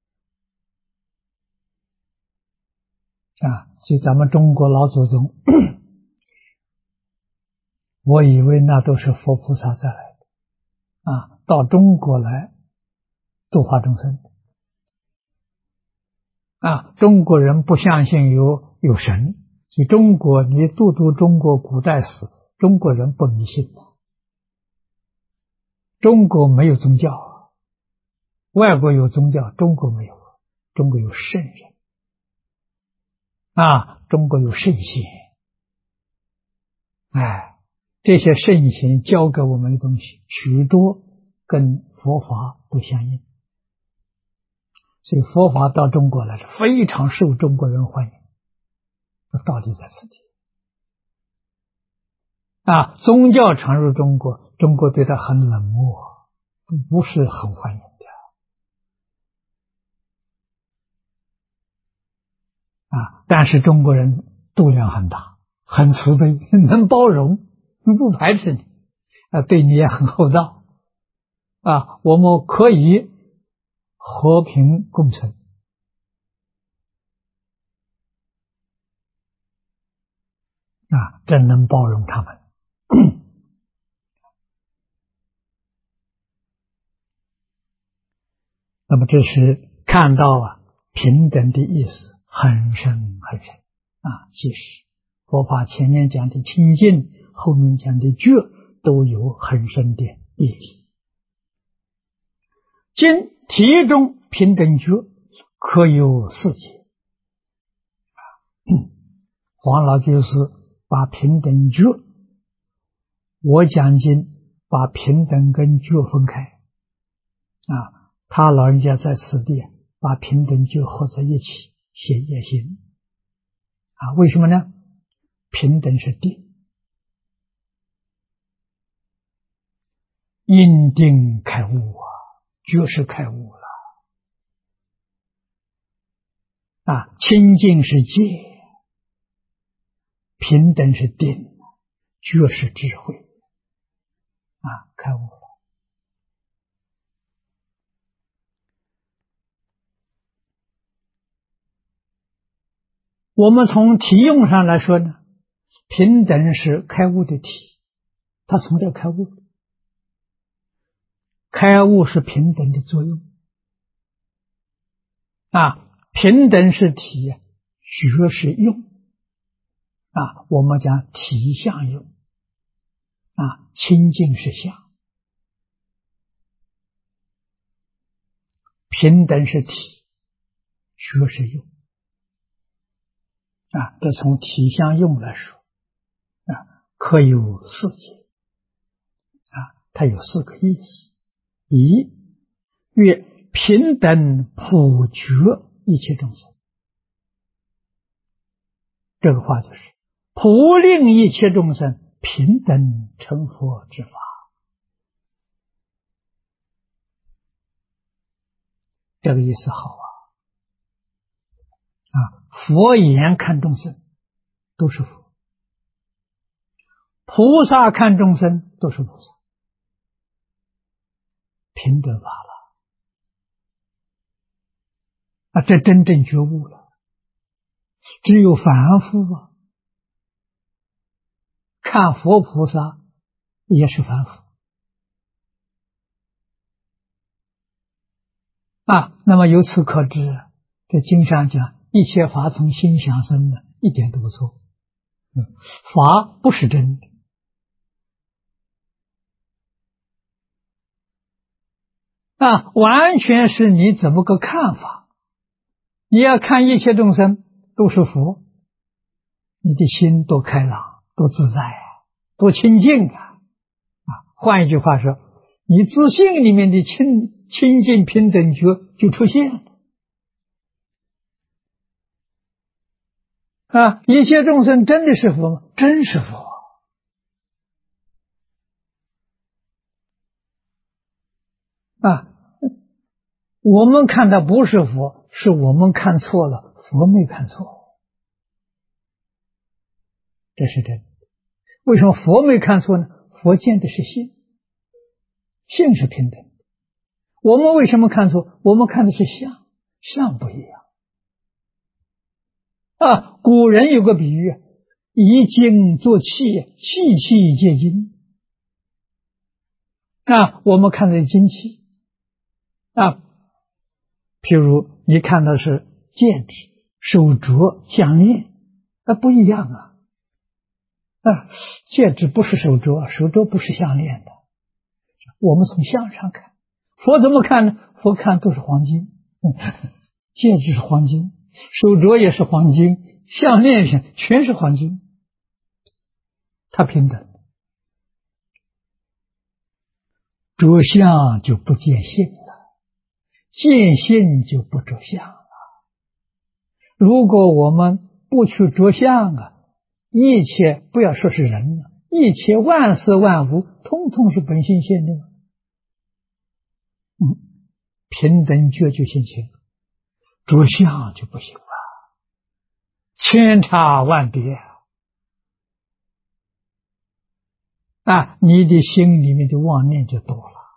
门啊！所以咱们中国老祖宗我以为那都是佛菩萨再来的啊，到中国来度化众生啊！中国人不相信有神，所以中国你读中国古代史，中国人不迷信，中国没有宗教，外国有宗教，中国没有，中国有圣人啊，中国有圣贤，这些圣贤教给我们的东西许多跟佛法都相应，所以佛法到中国来是非常受中国人欢迎，这道理在此地啊。宗教传入中国，中国对它很冷漠，不是很欢迎的啊。但是中国人度量很大，很慈悲，能包容，不排斥你啊，对你也很厚道啊。我们可以和平共存啊，真能包容他们。那么这是看到平等的意思很深很深啊。其实佛法前面讲的清净，后面讲的觉，都有很深的意义。经题中平等觉可有四解，黄老居士把平等觉，我讲经把平等跟觉分开啊。他老人家在此地把平等觉合在一起写也行啊。为什么呢？平等是定，因定开悟觉是开悟了啊。清净是戒，平等是定，觉是智慧啊，开悟了。我们从题用上来说呢，平等是开悟的题，它从这开悟，开悟是平等的作用啊。平等是体，觉是用啊。我们讲体相用啊，清净是相，平等是体，觉是用啊。这从体相用来说啊，可有四解啊，它有四个意思。一，曰平等普觉一切众生，这个话就是普令一切众生平等成佛之法这个意思好佛眼看众生都是佛，菩萨看众生都是菩萨，平等法了这真正觉悟了。只有凡夫看佛菩萨也是凡夫那么由此可知，这经上讲一切法从心想生的，一点都不错。法不是真的完全是你怎么个看法。你要看一切众生都是佛，你的心多开朗，多自在多清净换一句话说，你自信里面的清净平等觉就出现了。一切众生真的是佛吗？真是佛。我们看的不是佛，是我们看错了，佛没看错，这是真的。为什么佛没看错呢？佛见的是性，性是平等的。我们为什么看错？我们看的是相，相不一样。古人有个比喻，以精作气，气气皆精。我们看的是精气譬如你看到是戒指、手镯、项链，不一样戒指不是手镯，手镯不是项链的。我们从相上看，佛怎么看呢？佛看都是黄金，戒指是黄金，手镯也是黄金，项链上全是黄金，它平等。着相就不见性了，见性就不着相了。如果我们不去着相一切不要说是人了，一切万事万物通通是本性现的。平等觉就现前，着相就不行了，千差万别你的心里面的妄念就多了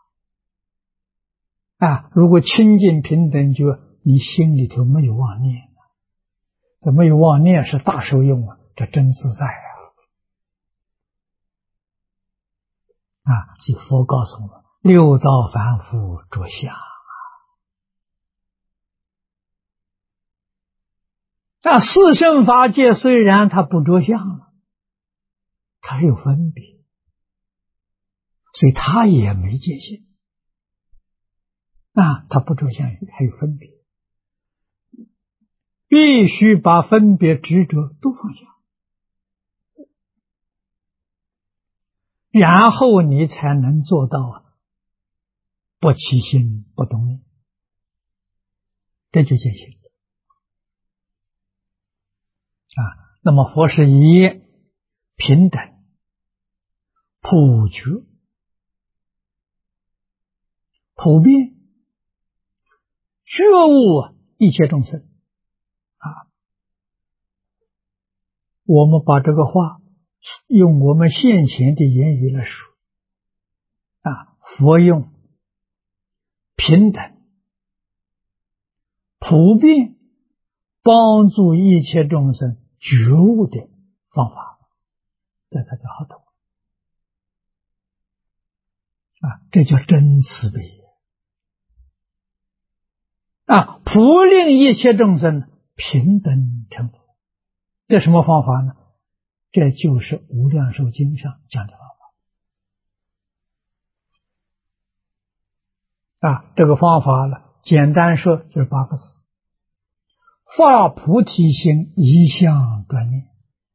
如果清净平等觉，你心里头没有妄念这没有妄念是大受用这真自在所以佛告诉我们，六道凡夫着相四圣法界虽然它不着相了，它还有分别，所以它也没界限它不着相还有分别，必须把分别执着都放下，然后你才能做到不起心不动念，这就见性那么佛是以平等、普觉、普遍觉悟一切众生我们把这个话用我们现前的言语来说佛用平等、普遍帮助一切众生觉悟的方法，这才叫好懂这叫真慈悲普令一切众生平等成佛。这什么方法呢？这就是无量寿经上讲的方法这个方法呢，简单说就是8个字：发菩提心，一向专念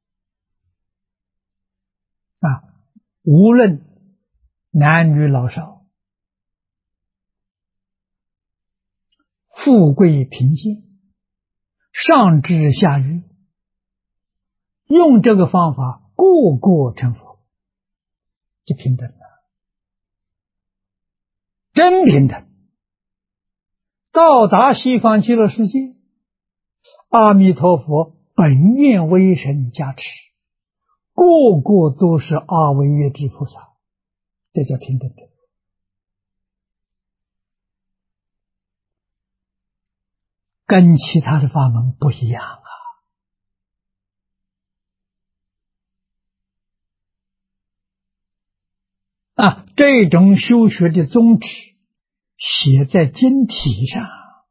无论男女老少，富贵贫贱，上至下愚，用这个方法个个成佛，就平等了，真平等。到达西方极乐世界，阿弥陀佛本愿威神加持，个个都是阿惟越致菩萨，这叫平等的。跟其他的法门不一样这种修学的宗旨写在经体上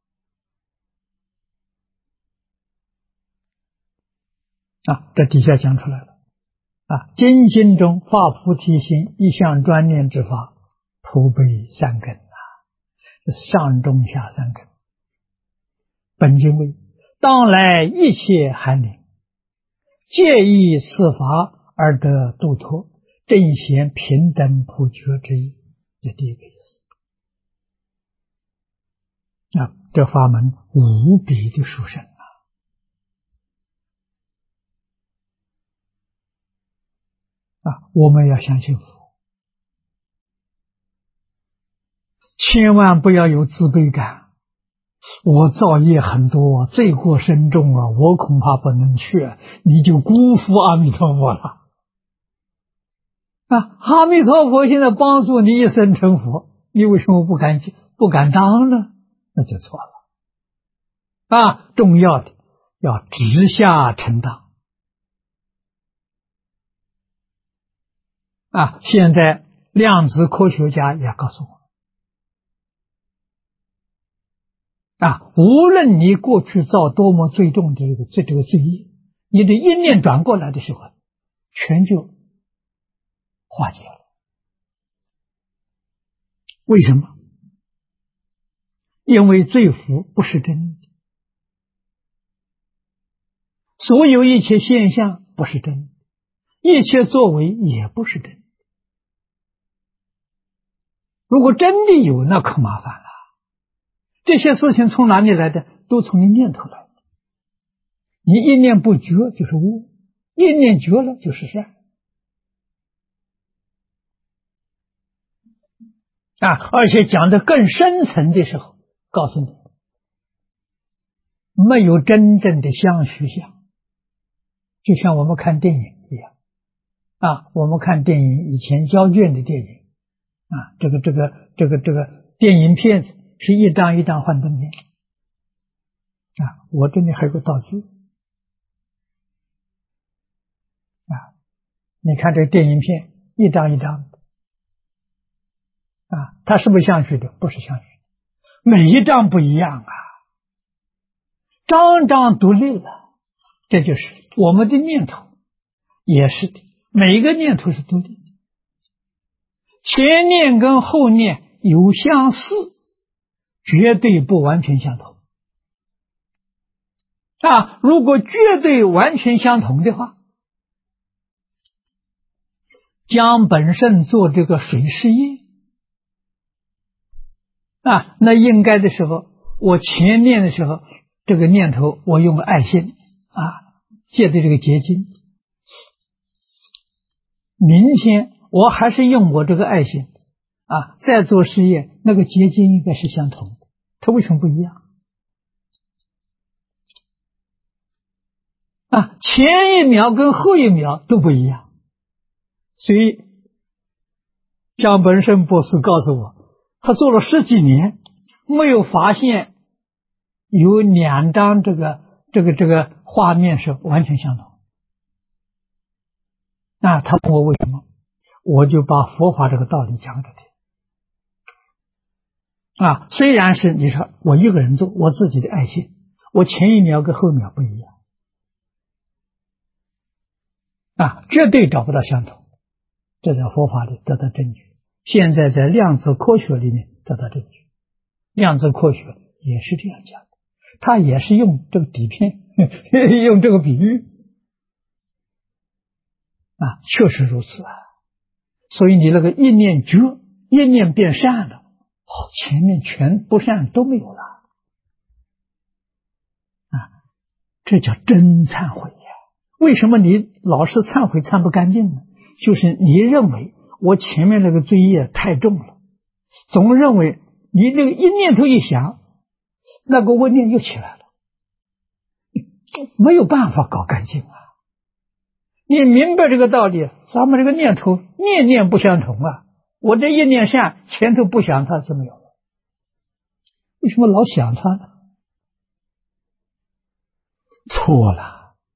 这底下讲出来了经中发菩提心，一向专念之法，普被三根上中下三根。本经为当来一切寒灵，借以此法而得度脱，正显平等普觉之意。这第一个意思。这法门无比的殊胜我们要相信佛，千万不要有自卑感。我造业很多，罪过深重我恐怕不能去，你就辜负阿弥陀佛了。阿弥陀佛现在帮助你一生成佛，你为什么不敢当呢？那就错了。重要的要直下承当。现在量子科学家也告诉我，无论你过去造多么最重的这个罪业，你的一念转过来的时候，全就化解了。为什么？因为罪福不是真的，所有一切现象不是真的，一切作为也不是真的。如果真的有，那可麻烦了。这些事情从哪里来的？都从你念头来的。你一念不觉就是恶，一念觉了就是善。而且讲的更深层的时候，告诉你，没有真正的相虚像，就像我们看电影一样。我们看电影，以前胶卷的电影，这个电影片子是一张一张幻灯片。我这里还有个道具。你看这个电影片一张一张的。它是不是相续的？不是相续的，每一张不一样张张独立了。这就是我们的念头也是的，每一个念头是独立的，前念跟后念有相似，绝对不完全相同。如果绝对完全相同的话，江本胜做这个水事业那应该的时候，我前念的时候，这个念头我用爱心借的这个结晶，明天我还是用我这个爱心再做事业，那个结晶应该是相同的，它为什么不一样？前一秒跟后一秒都不一样。所以江本胜博士告诉我，他做了10几年，没有发现有2张这个画面是完全相同。他问我为什么，我就把佛法这个道理讲给他听。虽然是你说我一个人做，我自己的爱心，我前一秒跟后一秒不一样。绝对找不到相同，这在佛法里得到证据，现在在量子科学里面得到证据。量子科学也是这样讲的，他也是用这个底片用这个比喻确实如此所以你那个一念觉，一念变善了，前面全不善都没有了这叫真忏悔为什么你老是忏悔忏不干净呢？就是你认为我前面那个罪业太重了，总认为你那个一念头一想，那个恶念又起来了，没有办法搞干净你明白这个道理，咱们这个念头念念不相同我这一念善，前头不想它就没有了，为什么老想它呢？错了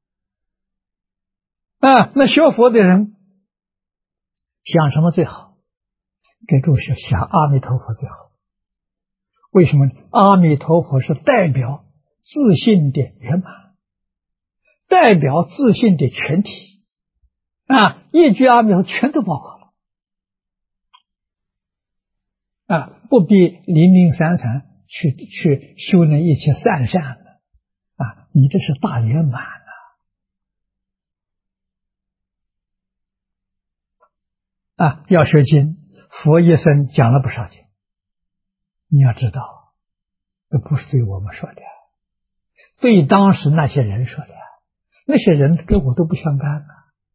那学佛的人想什么最好？给诸位说，想阿弥陀佛最好。为什么呢？阿弥陀佛是代表自信的圆满，代表自信的全体一句阿弥陀全都包括了不必零零散散去修那一切善的你这是大圆满了要学经，佛一生讲了不少经，你要知道，这不是对我们说的，对当时那些人说的，那些人跟我都不相干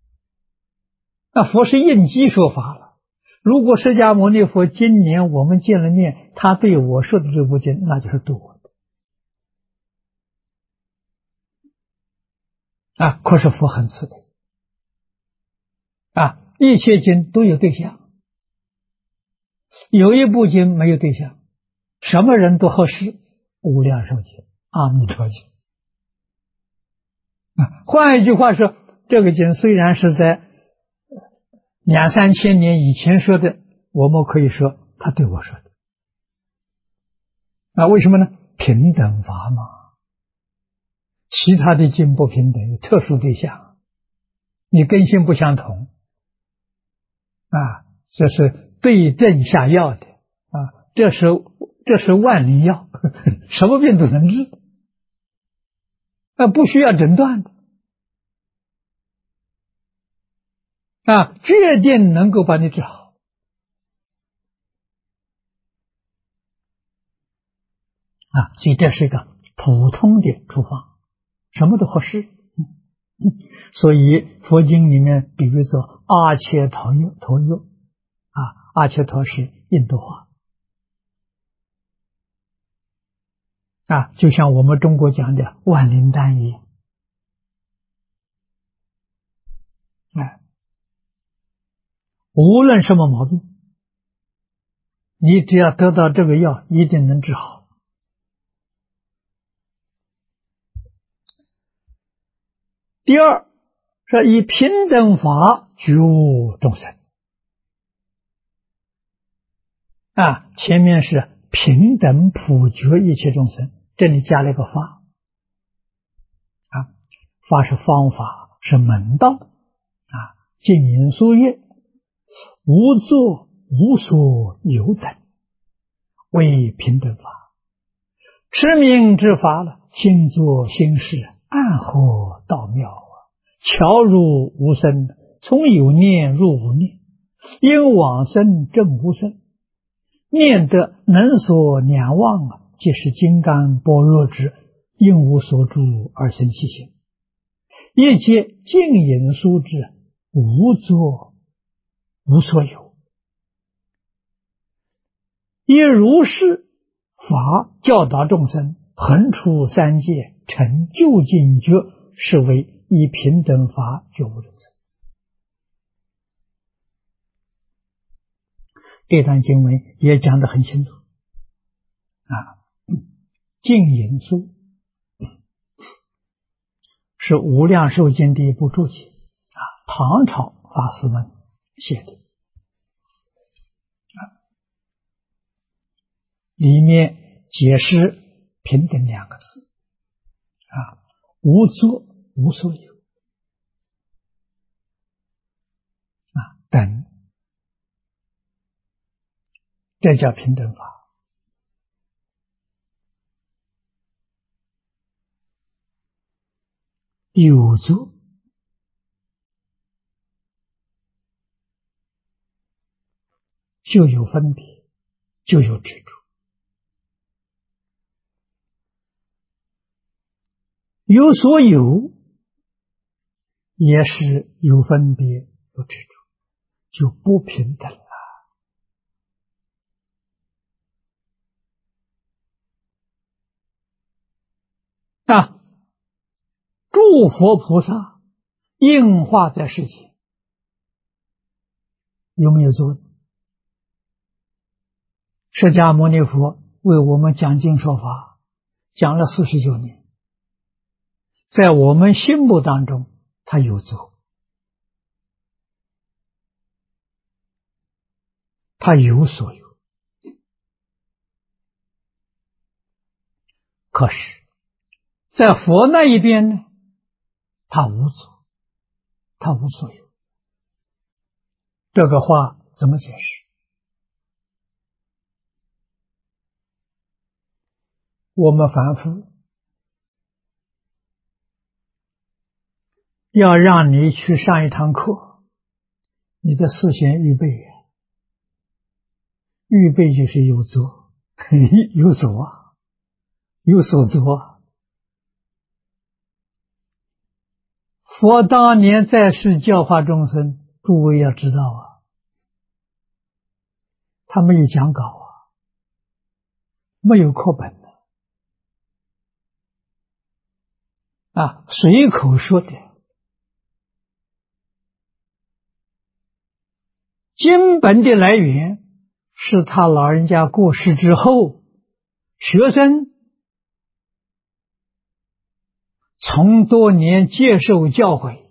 佛是应机说法了。如果释迦牟尼佛今年我们见了面，他对我说的这部经，那就是对我的可是佛很慈悲一切经都有对象，有一部经没有对象，什么人都合适，无量寿经、阿弥陀经换一句话说，这个经虽然是在2、3千年以前说的，我们可以说他对我说的为什么呢？平等法嘛，其他的经不平等，有特殊对象，你根性不相同这是对症下药的这是万灵药什么病都能治不需要诊断的决定能够把你治好所以这是一个普通的处方，什么都合适所以佛经里面比如说阿切陀药阿切陀是印度话就像我们中国讲的万灵丹一样无论什么毛病，你只要得到这个药，一定能治好。第二，是以平等法觉悟众生前面是平等普觉一切众生，这里加了一个法法是方法，是门道净言书曰无作无所有等为平等法，持名之法了，心作心事，暗合道妙巧入无生，从有念入无念，因往生证无生，念得能所两忘即是金刚般若智，应无所住而生其心，业界净隐殊智，无作无所有，以如是法教导众生，横出三界，成就近觉，是为以平等法觉悟众生。这段经文也讲得很清楚净隐书是无量寿经的一部注解唐朝法师们写的里面解释平等两个字无作无所有等，这叫平等法。有作就有分别，就有执着，有所有也是有分别有执着，就不平等了诸佛菩萨应化在世间，有没有作？释迦牟尼佛为我们讲经说法，讲了49年，在我们心目当中，他有作，他有所有。可是，在佛那一边呢，他无作，他无所有。这个话怎么解释？ 我们凡夫要让你去上一堂课，你的事先预备，预备就是有做，有所，有所做。佛当年在世教化众生，诸位要知道啊，他没有讲稿啊，没有课本的啊，随口说的。经本的来源是他老人家过世之后，学生从多年接受教诲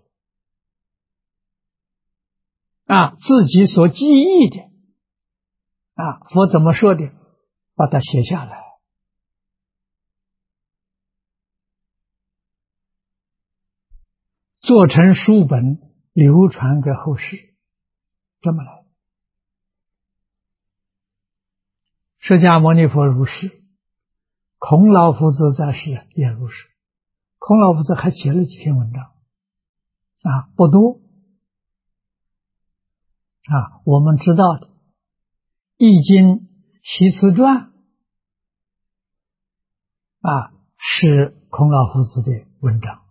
啊，自己所记忆的啊，佛怎么说的，把它写下来，做成书本，流传给后世，这么来。释迦牟尼佛如是，孔老夫子在世也如是。孔老夫子还写了几篇文章啊，不多啊。我们知道的《易经》习辞传啊，是孔老夫子的文章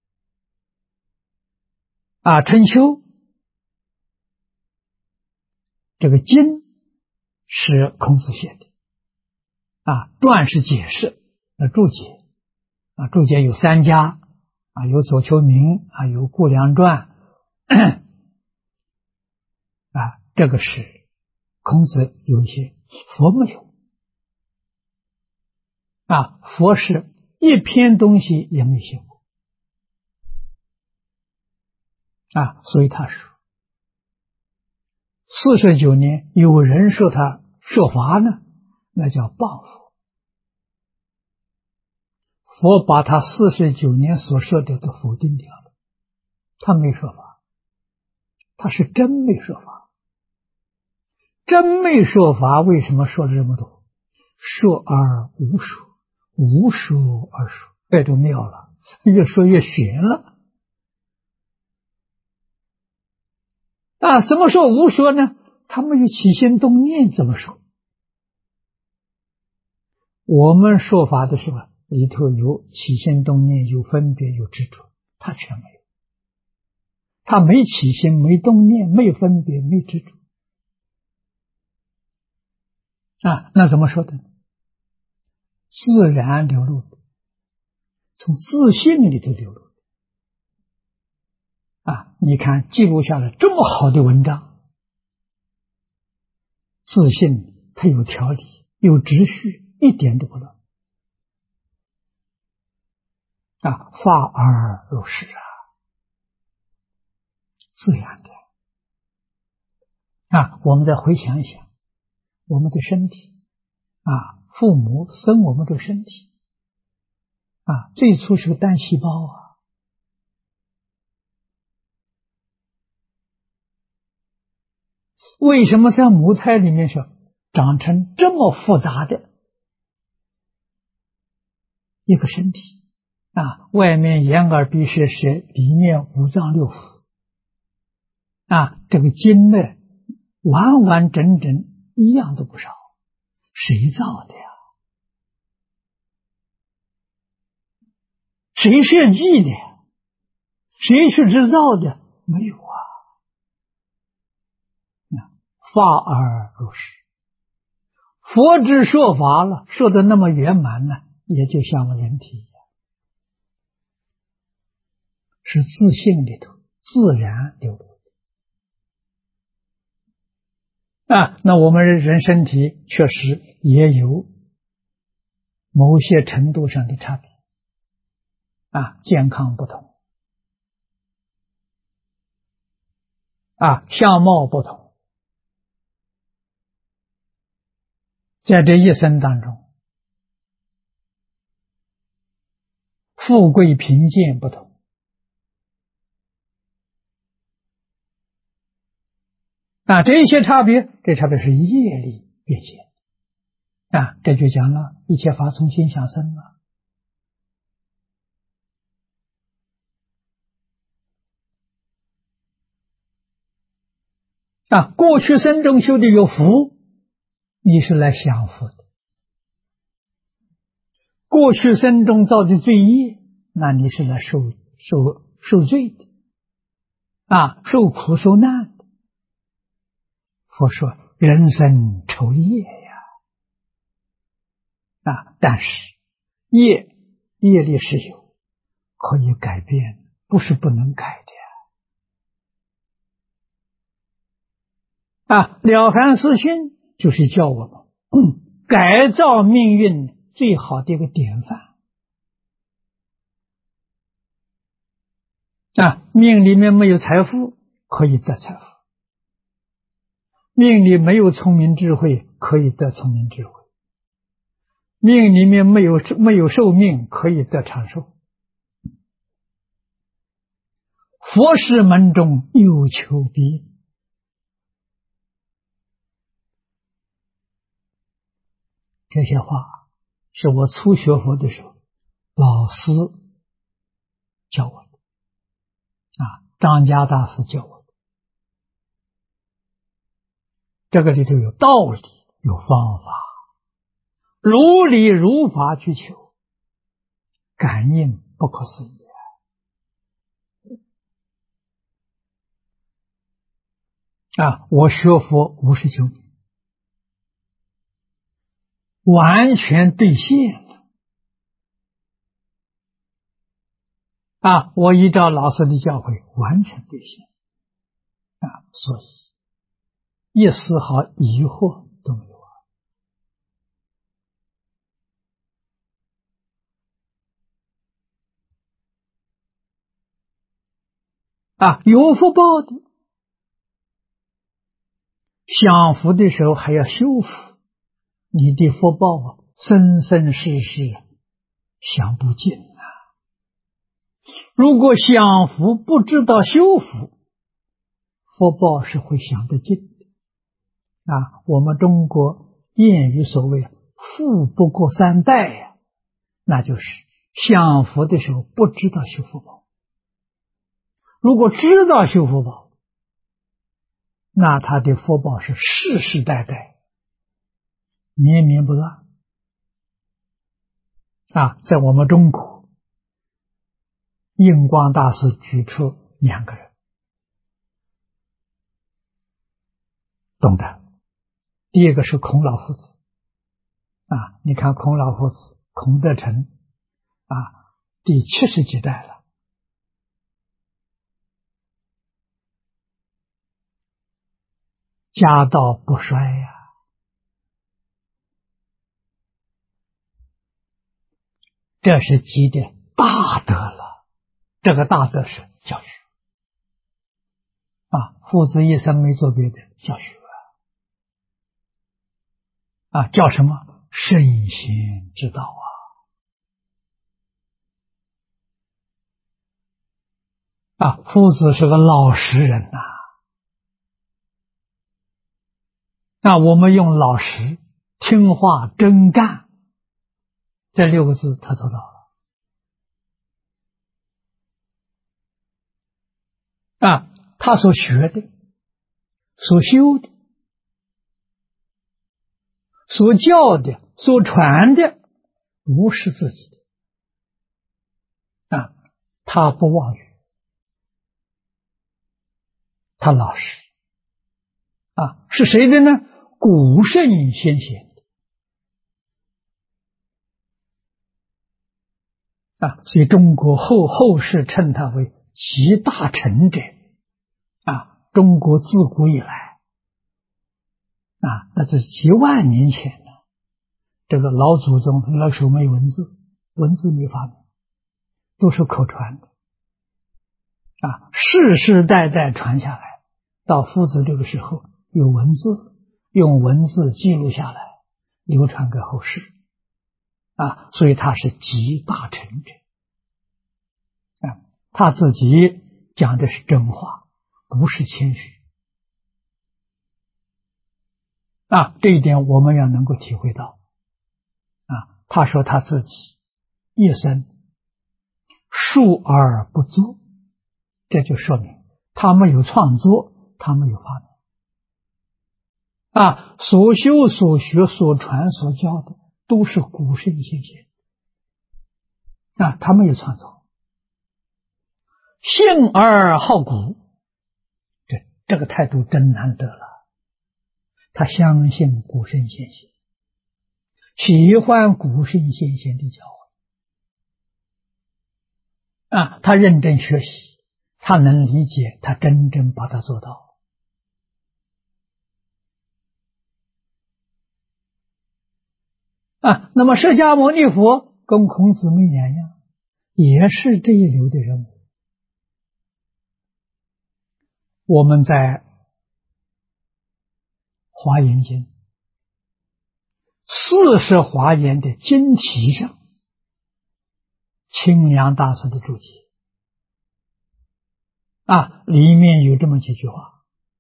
啊。春秋这个经是孔子写的啊，传是解释注解啊，注解有3家啊，有左丘明啊，有顾梁传啊，这个是孔子有一些，佛没有啊，佛是一篇东西也没写过啊，所以他说49年有人说他说法呢，那叫谤佛。佛把他49年所说的都否定掉了，他没说法，他是真没说法。真没说法，为什么说了这么多？说而无说，无说而说，这就妙了，越说越玄了啊！怎么说无说呢？他没有起心动念，怎么说？我们说法的时候里头有起心动念，有分别，有执着，他全没有。他没起心，没动念，没分别，没执着啊，那怎么说的？自然流露的，从自信里头流露的啊！你看记录下来这么好的文章，自信它有条理，有秩序，一点都不乱啊！发而如是啊，自然的啊！我们再回想一想，我们的身体啊，父母生我们的身体啊，最初是个单细胞啊，为什么在母胎里面是长成这么复杂的一个身体啊？外面眼耳鼻舌身，里面五脏六腑啊，这个经脉完完整整一样都不少，谁造的呀？谁设计的呀？谁去制造的？没有啊！发而如是，佛之说法了，说的那么圆满呢，也就像个人体一样，是自性里头自然流露啊。那我们人身体确实也有某些程度上的差别啊，健康不同啊，相貌不同。在这一生当中，富贵贫贱不同啊，这些差别，这差别是业力变现这就讲了一切法从心想生了。过去生中修的有福，你是来享福的；过去生中造的罪业，那你是来受罪的，受苦受难的。佛说人生愁业呀，但是业力是有，可以改变，不是不能改的。了凡四训就是教我们改造命运最好的一个典范。命里面没有财富，可以得财富；命里没有聪明智慧，可以得聪明智慧；命里面没有寿命，可以得长寿。佛事门中有求必应。这些话是我初学佛的时候老师教我的，张家大师教我的。这个里头有道理，有方法，如理如法去求，感应不可思议。我学佛59年，完全兑现了。我依照老师的教诲完全兑现。所以一丝毫疑惑都没有。有福报的，享福的时候还要修福，你的福报生生世世享不尽啊！如果享福不知道修福，福报是会享得尽的。我们中国谚语所谓富不过三代呀，那就是享福的时候不知道修福报。如果知道修福报，那他的福报是世世代代绵绵不断。在我们中国，印光大师举出2个人，懂得。第一个是孔老夫子。你看孔老夫子，孔德成，第70几代了，家道不衰呀。这是积的大德了。这个大德是教学。父子一生没做别的，教学。叫什么？圣贤之道夫子是个老实人我们用老实、听话、真干这6个字，他做到了。他所学的、所修的、所教的、所传的，不是自己的。他不妄语，他老实。是谁的呢？古圣先贤的。所以中国后世称他为集大成者。中国自古以来，那是几万年前的。这个老祖宗那时候没文字，文字没发明，都是口传的。世世代代传下来，到夫子这个时候有文字，用文字记录下来，流传给后世。所以他是集大成者。他自己讲的是真话，不是谦虚。这一点我们要能够体会到。 他说他自己一生述而不作，这就说明他没有创作，他没有发明。所修所学所传所教的都是古圣先贤，他没有创造。信而好古，这个态度真难得了。他相信古圣先贤，喜欢古圣先贤的教诲，他认真学习，他能理解，他真正把它做到。那么释迦牟尼佛跟孔子没两样，也是这一流的人物。我们在华严经40华严的经题上，清凉大师的注解里面有这么几句话：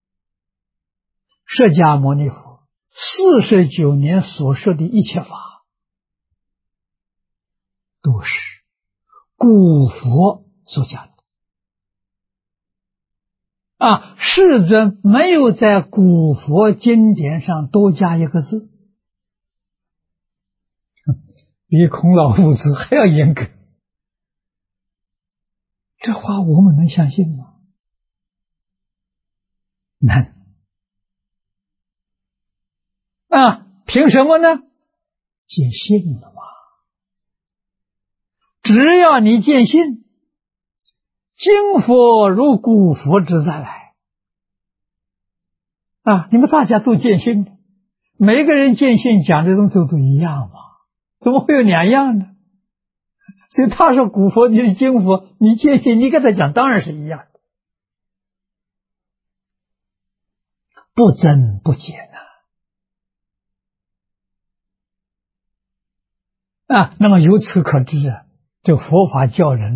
释迦牟尼佛49年所说的一切法，都是古佛所讲的。世尊没有在古佛经典上多加一个字，比孔老夫子还要严格。这话我们能相信吗？难。凭什么呢？见信了嘛。只要你见信，今佛如古佛之再来。你们大家都见信，每个人见信讲的东西都一样嘛，怎么会有两样呢？所以他说古佛，你是今佛，你见信，你跟他讲当然是一样的，不增不减那么由此可知这佛法教人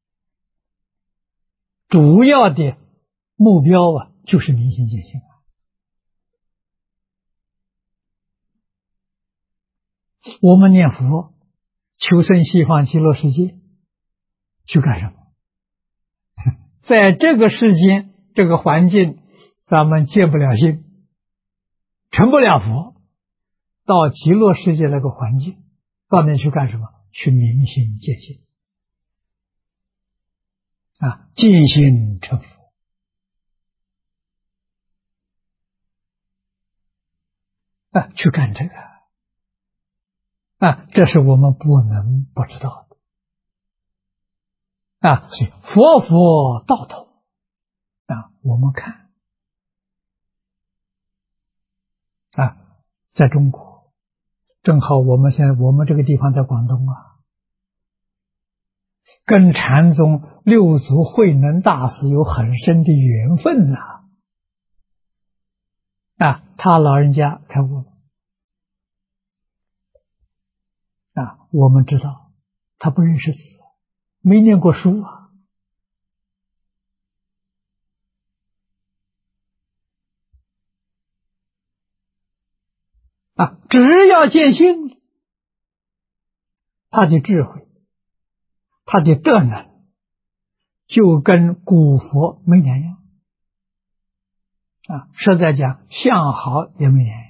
主要的目标就是明心见性。我们念佛求生西方极乐世界，去干什么？在这个世间这个环境，咱们见不了性，成不了佛，到极乐世界那个环境，到那去干什么？去明心见性见性成佛。去干这个这是我们不能不知道的所以佛佛道统我们看在中国，正好我们这个地方在广东跟禅宗六祖慧能大师有很深的缘分他老人家开悟了我们知道他不认识字，没念过书只要见性，他的智慧，他的德能，就跟古佛没两样实在讲，相好也没两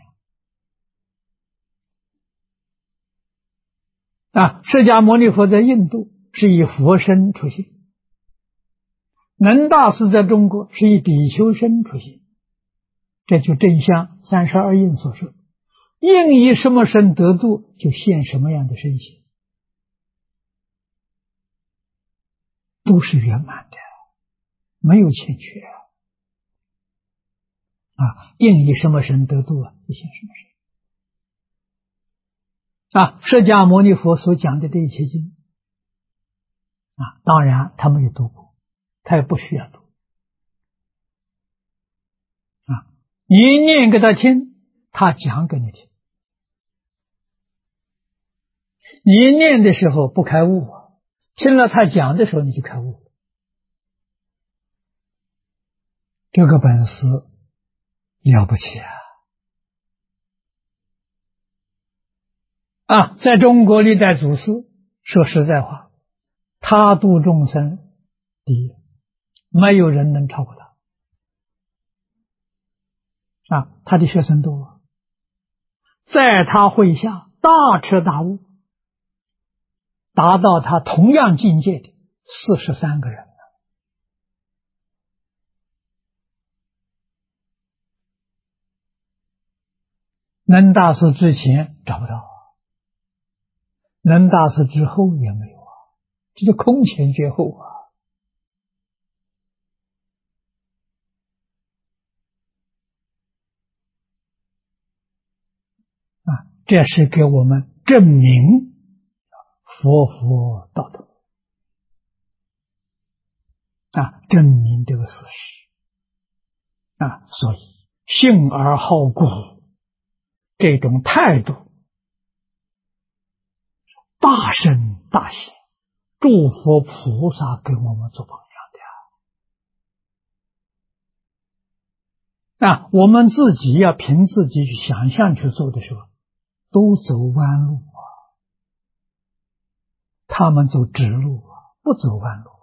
样释迦牟尼佛在印度是以佛身出现，能大师在中国是以比丘身出现，这就正像32印所说，应以什么身得度，就现什么样的身形，都是圆满的，没有欠缺应以什么身得度就现什么身释迦牟尼佛所讲的这一切经当然他没有读过，他也不需要读你念给他听，他讲给你听。你念的时候不开悟听了他讲的时候你就开悟了，这个本事了不起在中国历代祖师说实在话，他度众生第一，没有人能超过他。他的学生多，在他会下大彻大悟，达到他同样境界的43个人。能大师之前找不到，能大师之后也没有这就空前绝后这是给我们证明佛道德证明这个事实所以信而好古这种态度，大圣大贤诸佛菩萨给我们做榜样的我们自己要凭自己去想象去做的时候，都走弯路他们走直路不走弯路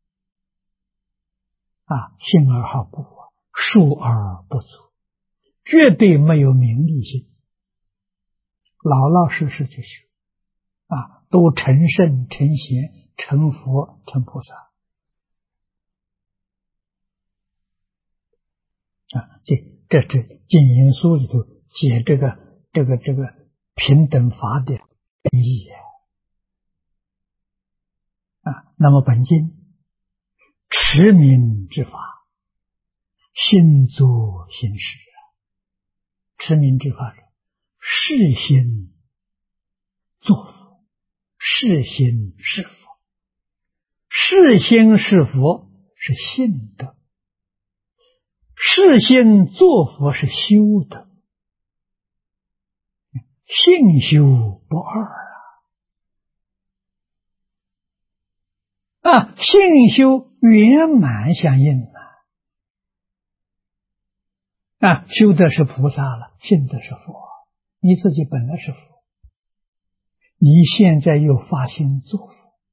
信而好古述而不足，绝对没有名利心，老老实实去修都成圣成贤成佛成菩萨这经营书里头解这个平等法的定义那么本经持名之法，心作行识持名之法是是心作佛，是心是佛，是心是佛是信德，是心作佛是修德，信修不二信修圆满相应修的是菩萨了，信的是佛，你自己本来是佛，你现在又发心做佛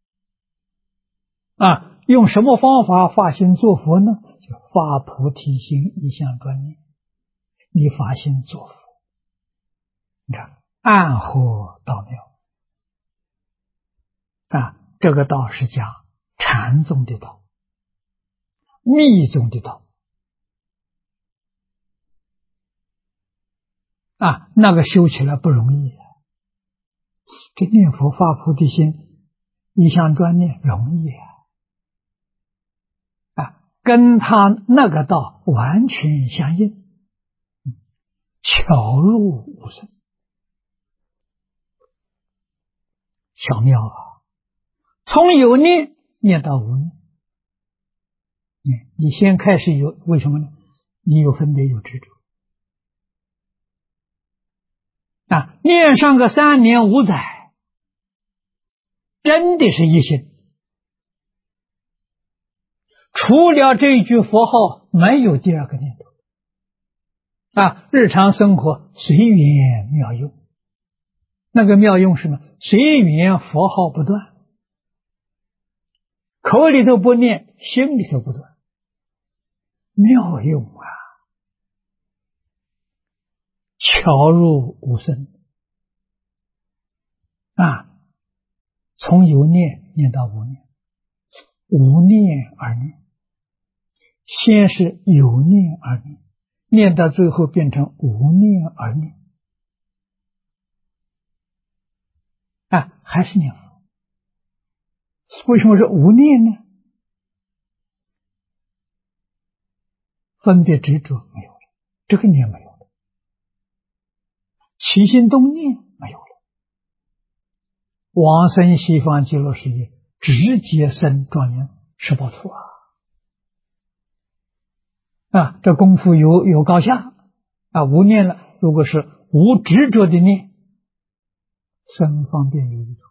用什么方法发心做佛呢？就发菩提心一向专念，你发心做佛，你看暗合道妙这个道是讲禅宗的道，密宗的道那个修起来不容易这念佛发菩提心一向专念容易跟他那个道完全相应，巧入无声，巧妙从有念念到无念你先开始有，为什么呢？你有分别有执着念上个3年5载，真的是一心，除了这一句佛号没有第二个念头日常生活随缘妙用，那个妙用是什么？随缘佛号不断，口里头不念，心里头不断，妙用巧入无声从有念念到无念，无念而念，先是有念而念，念到最后变成无念而念还是念佛。为什么是无念呢？分别执着没有了，这个念没有了，起心动念没有了，往生西方极乐世界直接生庄严十报土这功夫有高下无念了，如果是无执着的念，生方便有余土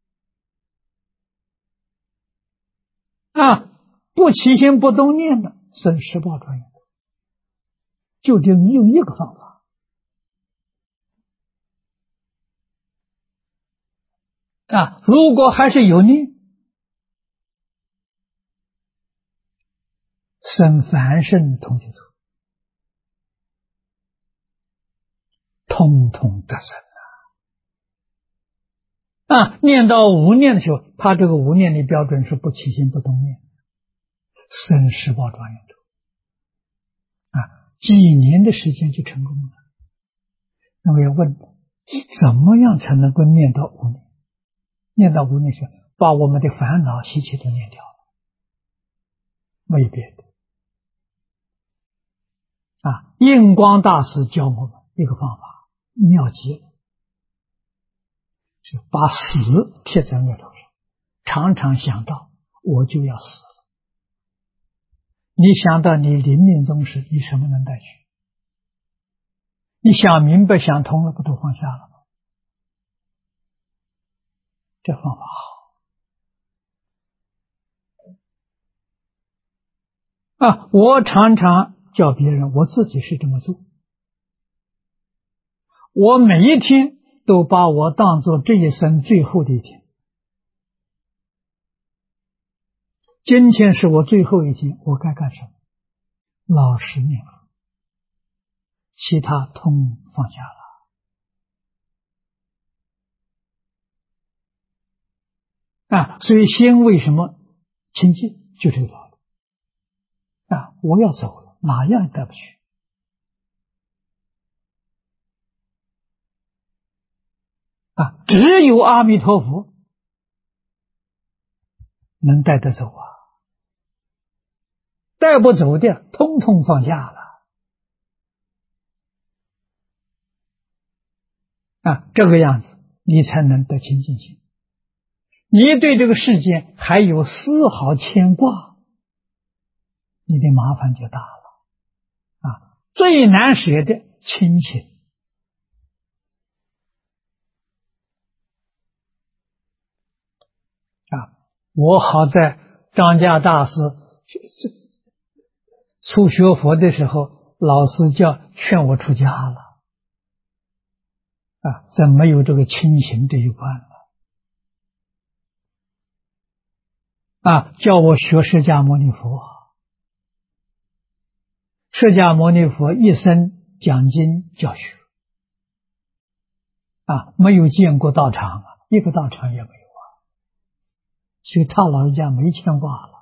不起心不动念的生十报庄严土，就得用一个方法如果还是有念，生凡圣同居土，通通得生念到无念的时候，他这个无念的标准是不起心不动念，生十报庄严土几年的时间就成功了。那么要问，怎么样才能够念到无念？念到无念时，把我们的烦恼习气都念掉了，没有别的。印光大师教我们一个方法，妙极了，是把死贴在额头上，常常想到我就要死了。你想到你临命终时，你什么能带去？你想明白想通了，不都放下了吗？这方法好我常常叫别人，我自己是这么做。我每一天都把我当作这一生最后的一天。今天是我最后一天，我该干什么？老实念佛，其他通放下了。所以心为什么清净？就这个道理。我要走了，哪样也带不去。只有阿弥陀佛能带得走带不走的，通通放下了。这个样子，你才能得清净心。你对这个世界还有丝毫牵挂，你的麻烦就大了。最难舍的亲情。我好在张家大师初学佛的时候，老师劝我出家了。怎么有这个亲情这一关了？叫我学释迦牟尼佛。释迦牟尼佛一生讲经教学，没有见过道场一个道场也没有所以他老人家没牵挂了。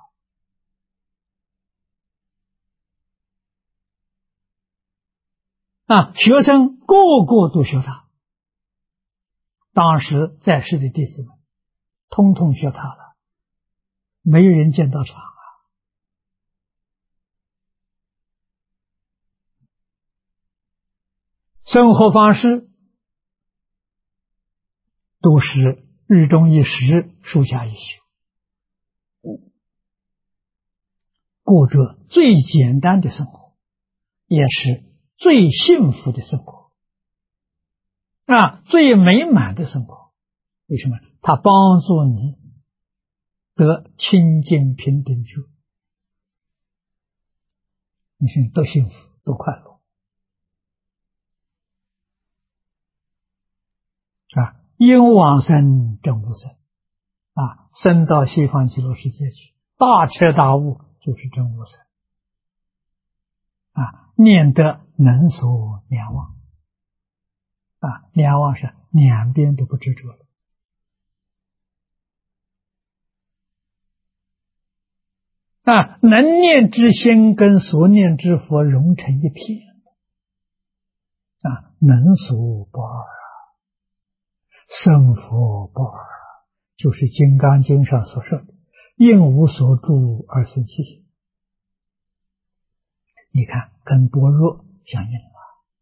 学生个个都学他，当时在世的弟子们通通学他了，没有人见道场生活方式都是日中一时，树下一宿，过着最简单的生活，也是最幸福的生活最美满的生活。为什么？它帮助你得清净平等觉，你说多幸福多快乐因往生证无生生到西方极乐世界去，大彻大悟就是证无生念得能所两忘两忘是两边都不执着了能念之心跟所念之佛融成一片能所不二生佛不二就是《金刚经》上所说的应无所住而生其心。你看跟般若相应了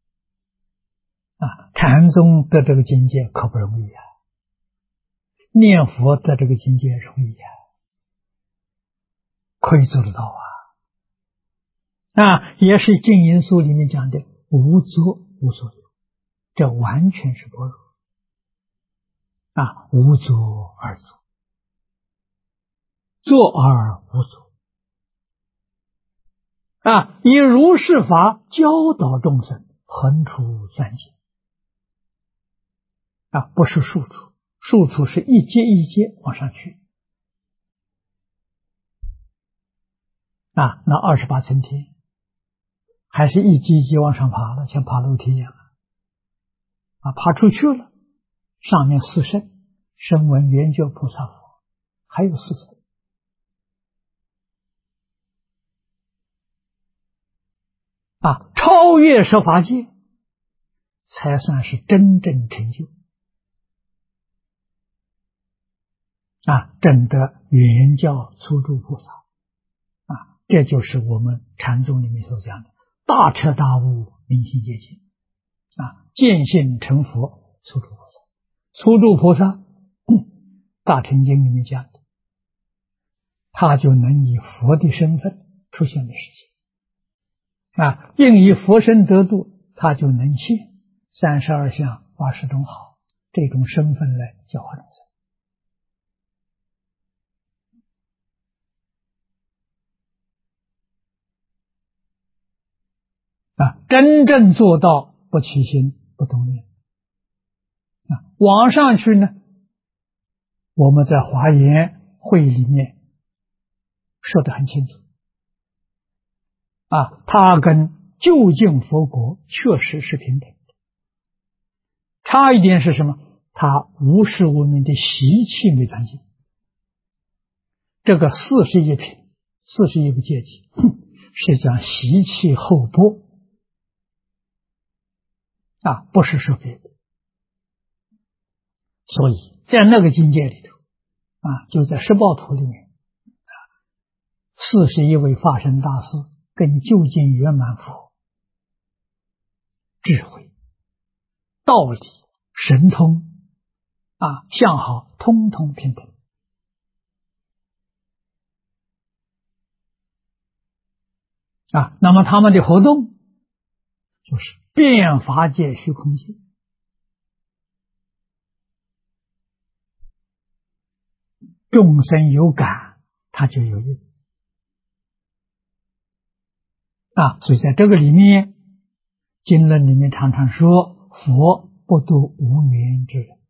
禅宗得这个境界可不容易念佛得这个境界容易可以做得到也是净云书里面讲的无作无所有，这完全是般若无作而作，作而无作以如是法教导众生，横除三界不是数处， 数处是一阶一阶往上去那28层天还是一阶一阶往上爬了，像爬楼梯一样爬出去了，上面四圣，声闻缘觉菩萨佛，还有4层超越十法界，才算是真正成就证得圆教初住菩萨这就是我们禅宗里面所讲的大彻大悟明心见性见性成佛初住菩萨。初住菩萨大乘经里面讲的，他就能以佛的身份出现在世界应以佛身得度，他就能现32相80种好这种身份来教化众生真正做到不起心不动念往上去呢，我们在华严会里面说得很清楚他跟究竟佛国确实是平等的，差一点是什么？他无视我们的习气没trans尽。这个41品41个阶级是讲习气后波不是说别的。所以在那个境界里头就在十报图里面41位法身大师跟究竟圆满佛智慧道理神通相好通通平等那么他们的活动就是变法界虚空界众生有感他就有应所以在这个里面经论里面常常说佛不度无缘之人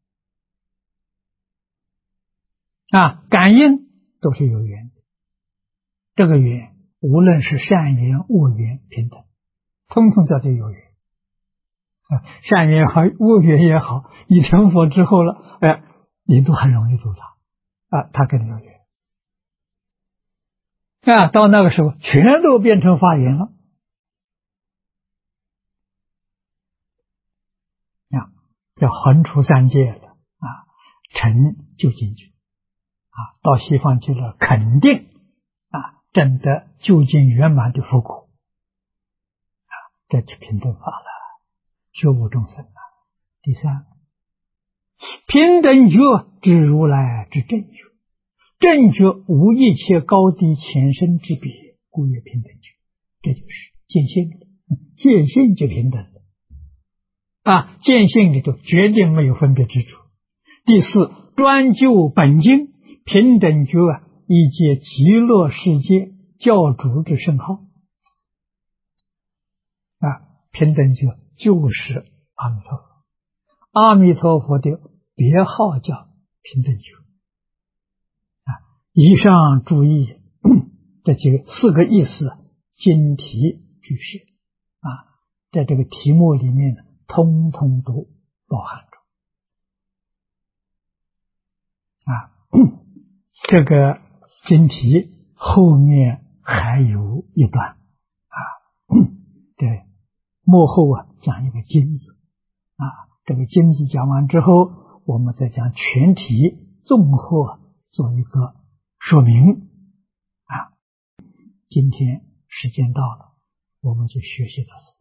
感应都是有缘的，这个缘无论是善缘恶缘平等，通通叫做有缘善缘也好恶缘也好，你成佛之后了你都很容易度他他跟你有缘到那个时候全都变成法缘了叫横除三界了成就近去到西方去了，肯定证得究竟圆满的佛果这就平等法了，觉悟众生第三，平等觉知如来之正觉，正觉无一切高低浅深之别，故曰平等觉。这就是见性的，见性就平等了见性里头决定没有分别之处。第四，专究本经，平等觉以解极乐世界教主之圣号平等觉就是阿弥陀佛，阿弥陀佛的别号叫平等觉以上注意这几个4个意思经题具示在这个题目里面通通都包含着这个经题后面还有一段对幕后讲一个金字这个金字讲完之后，我们再讲全题综合做一个说明今天时间到了，我们就学习到此。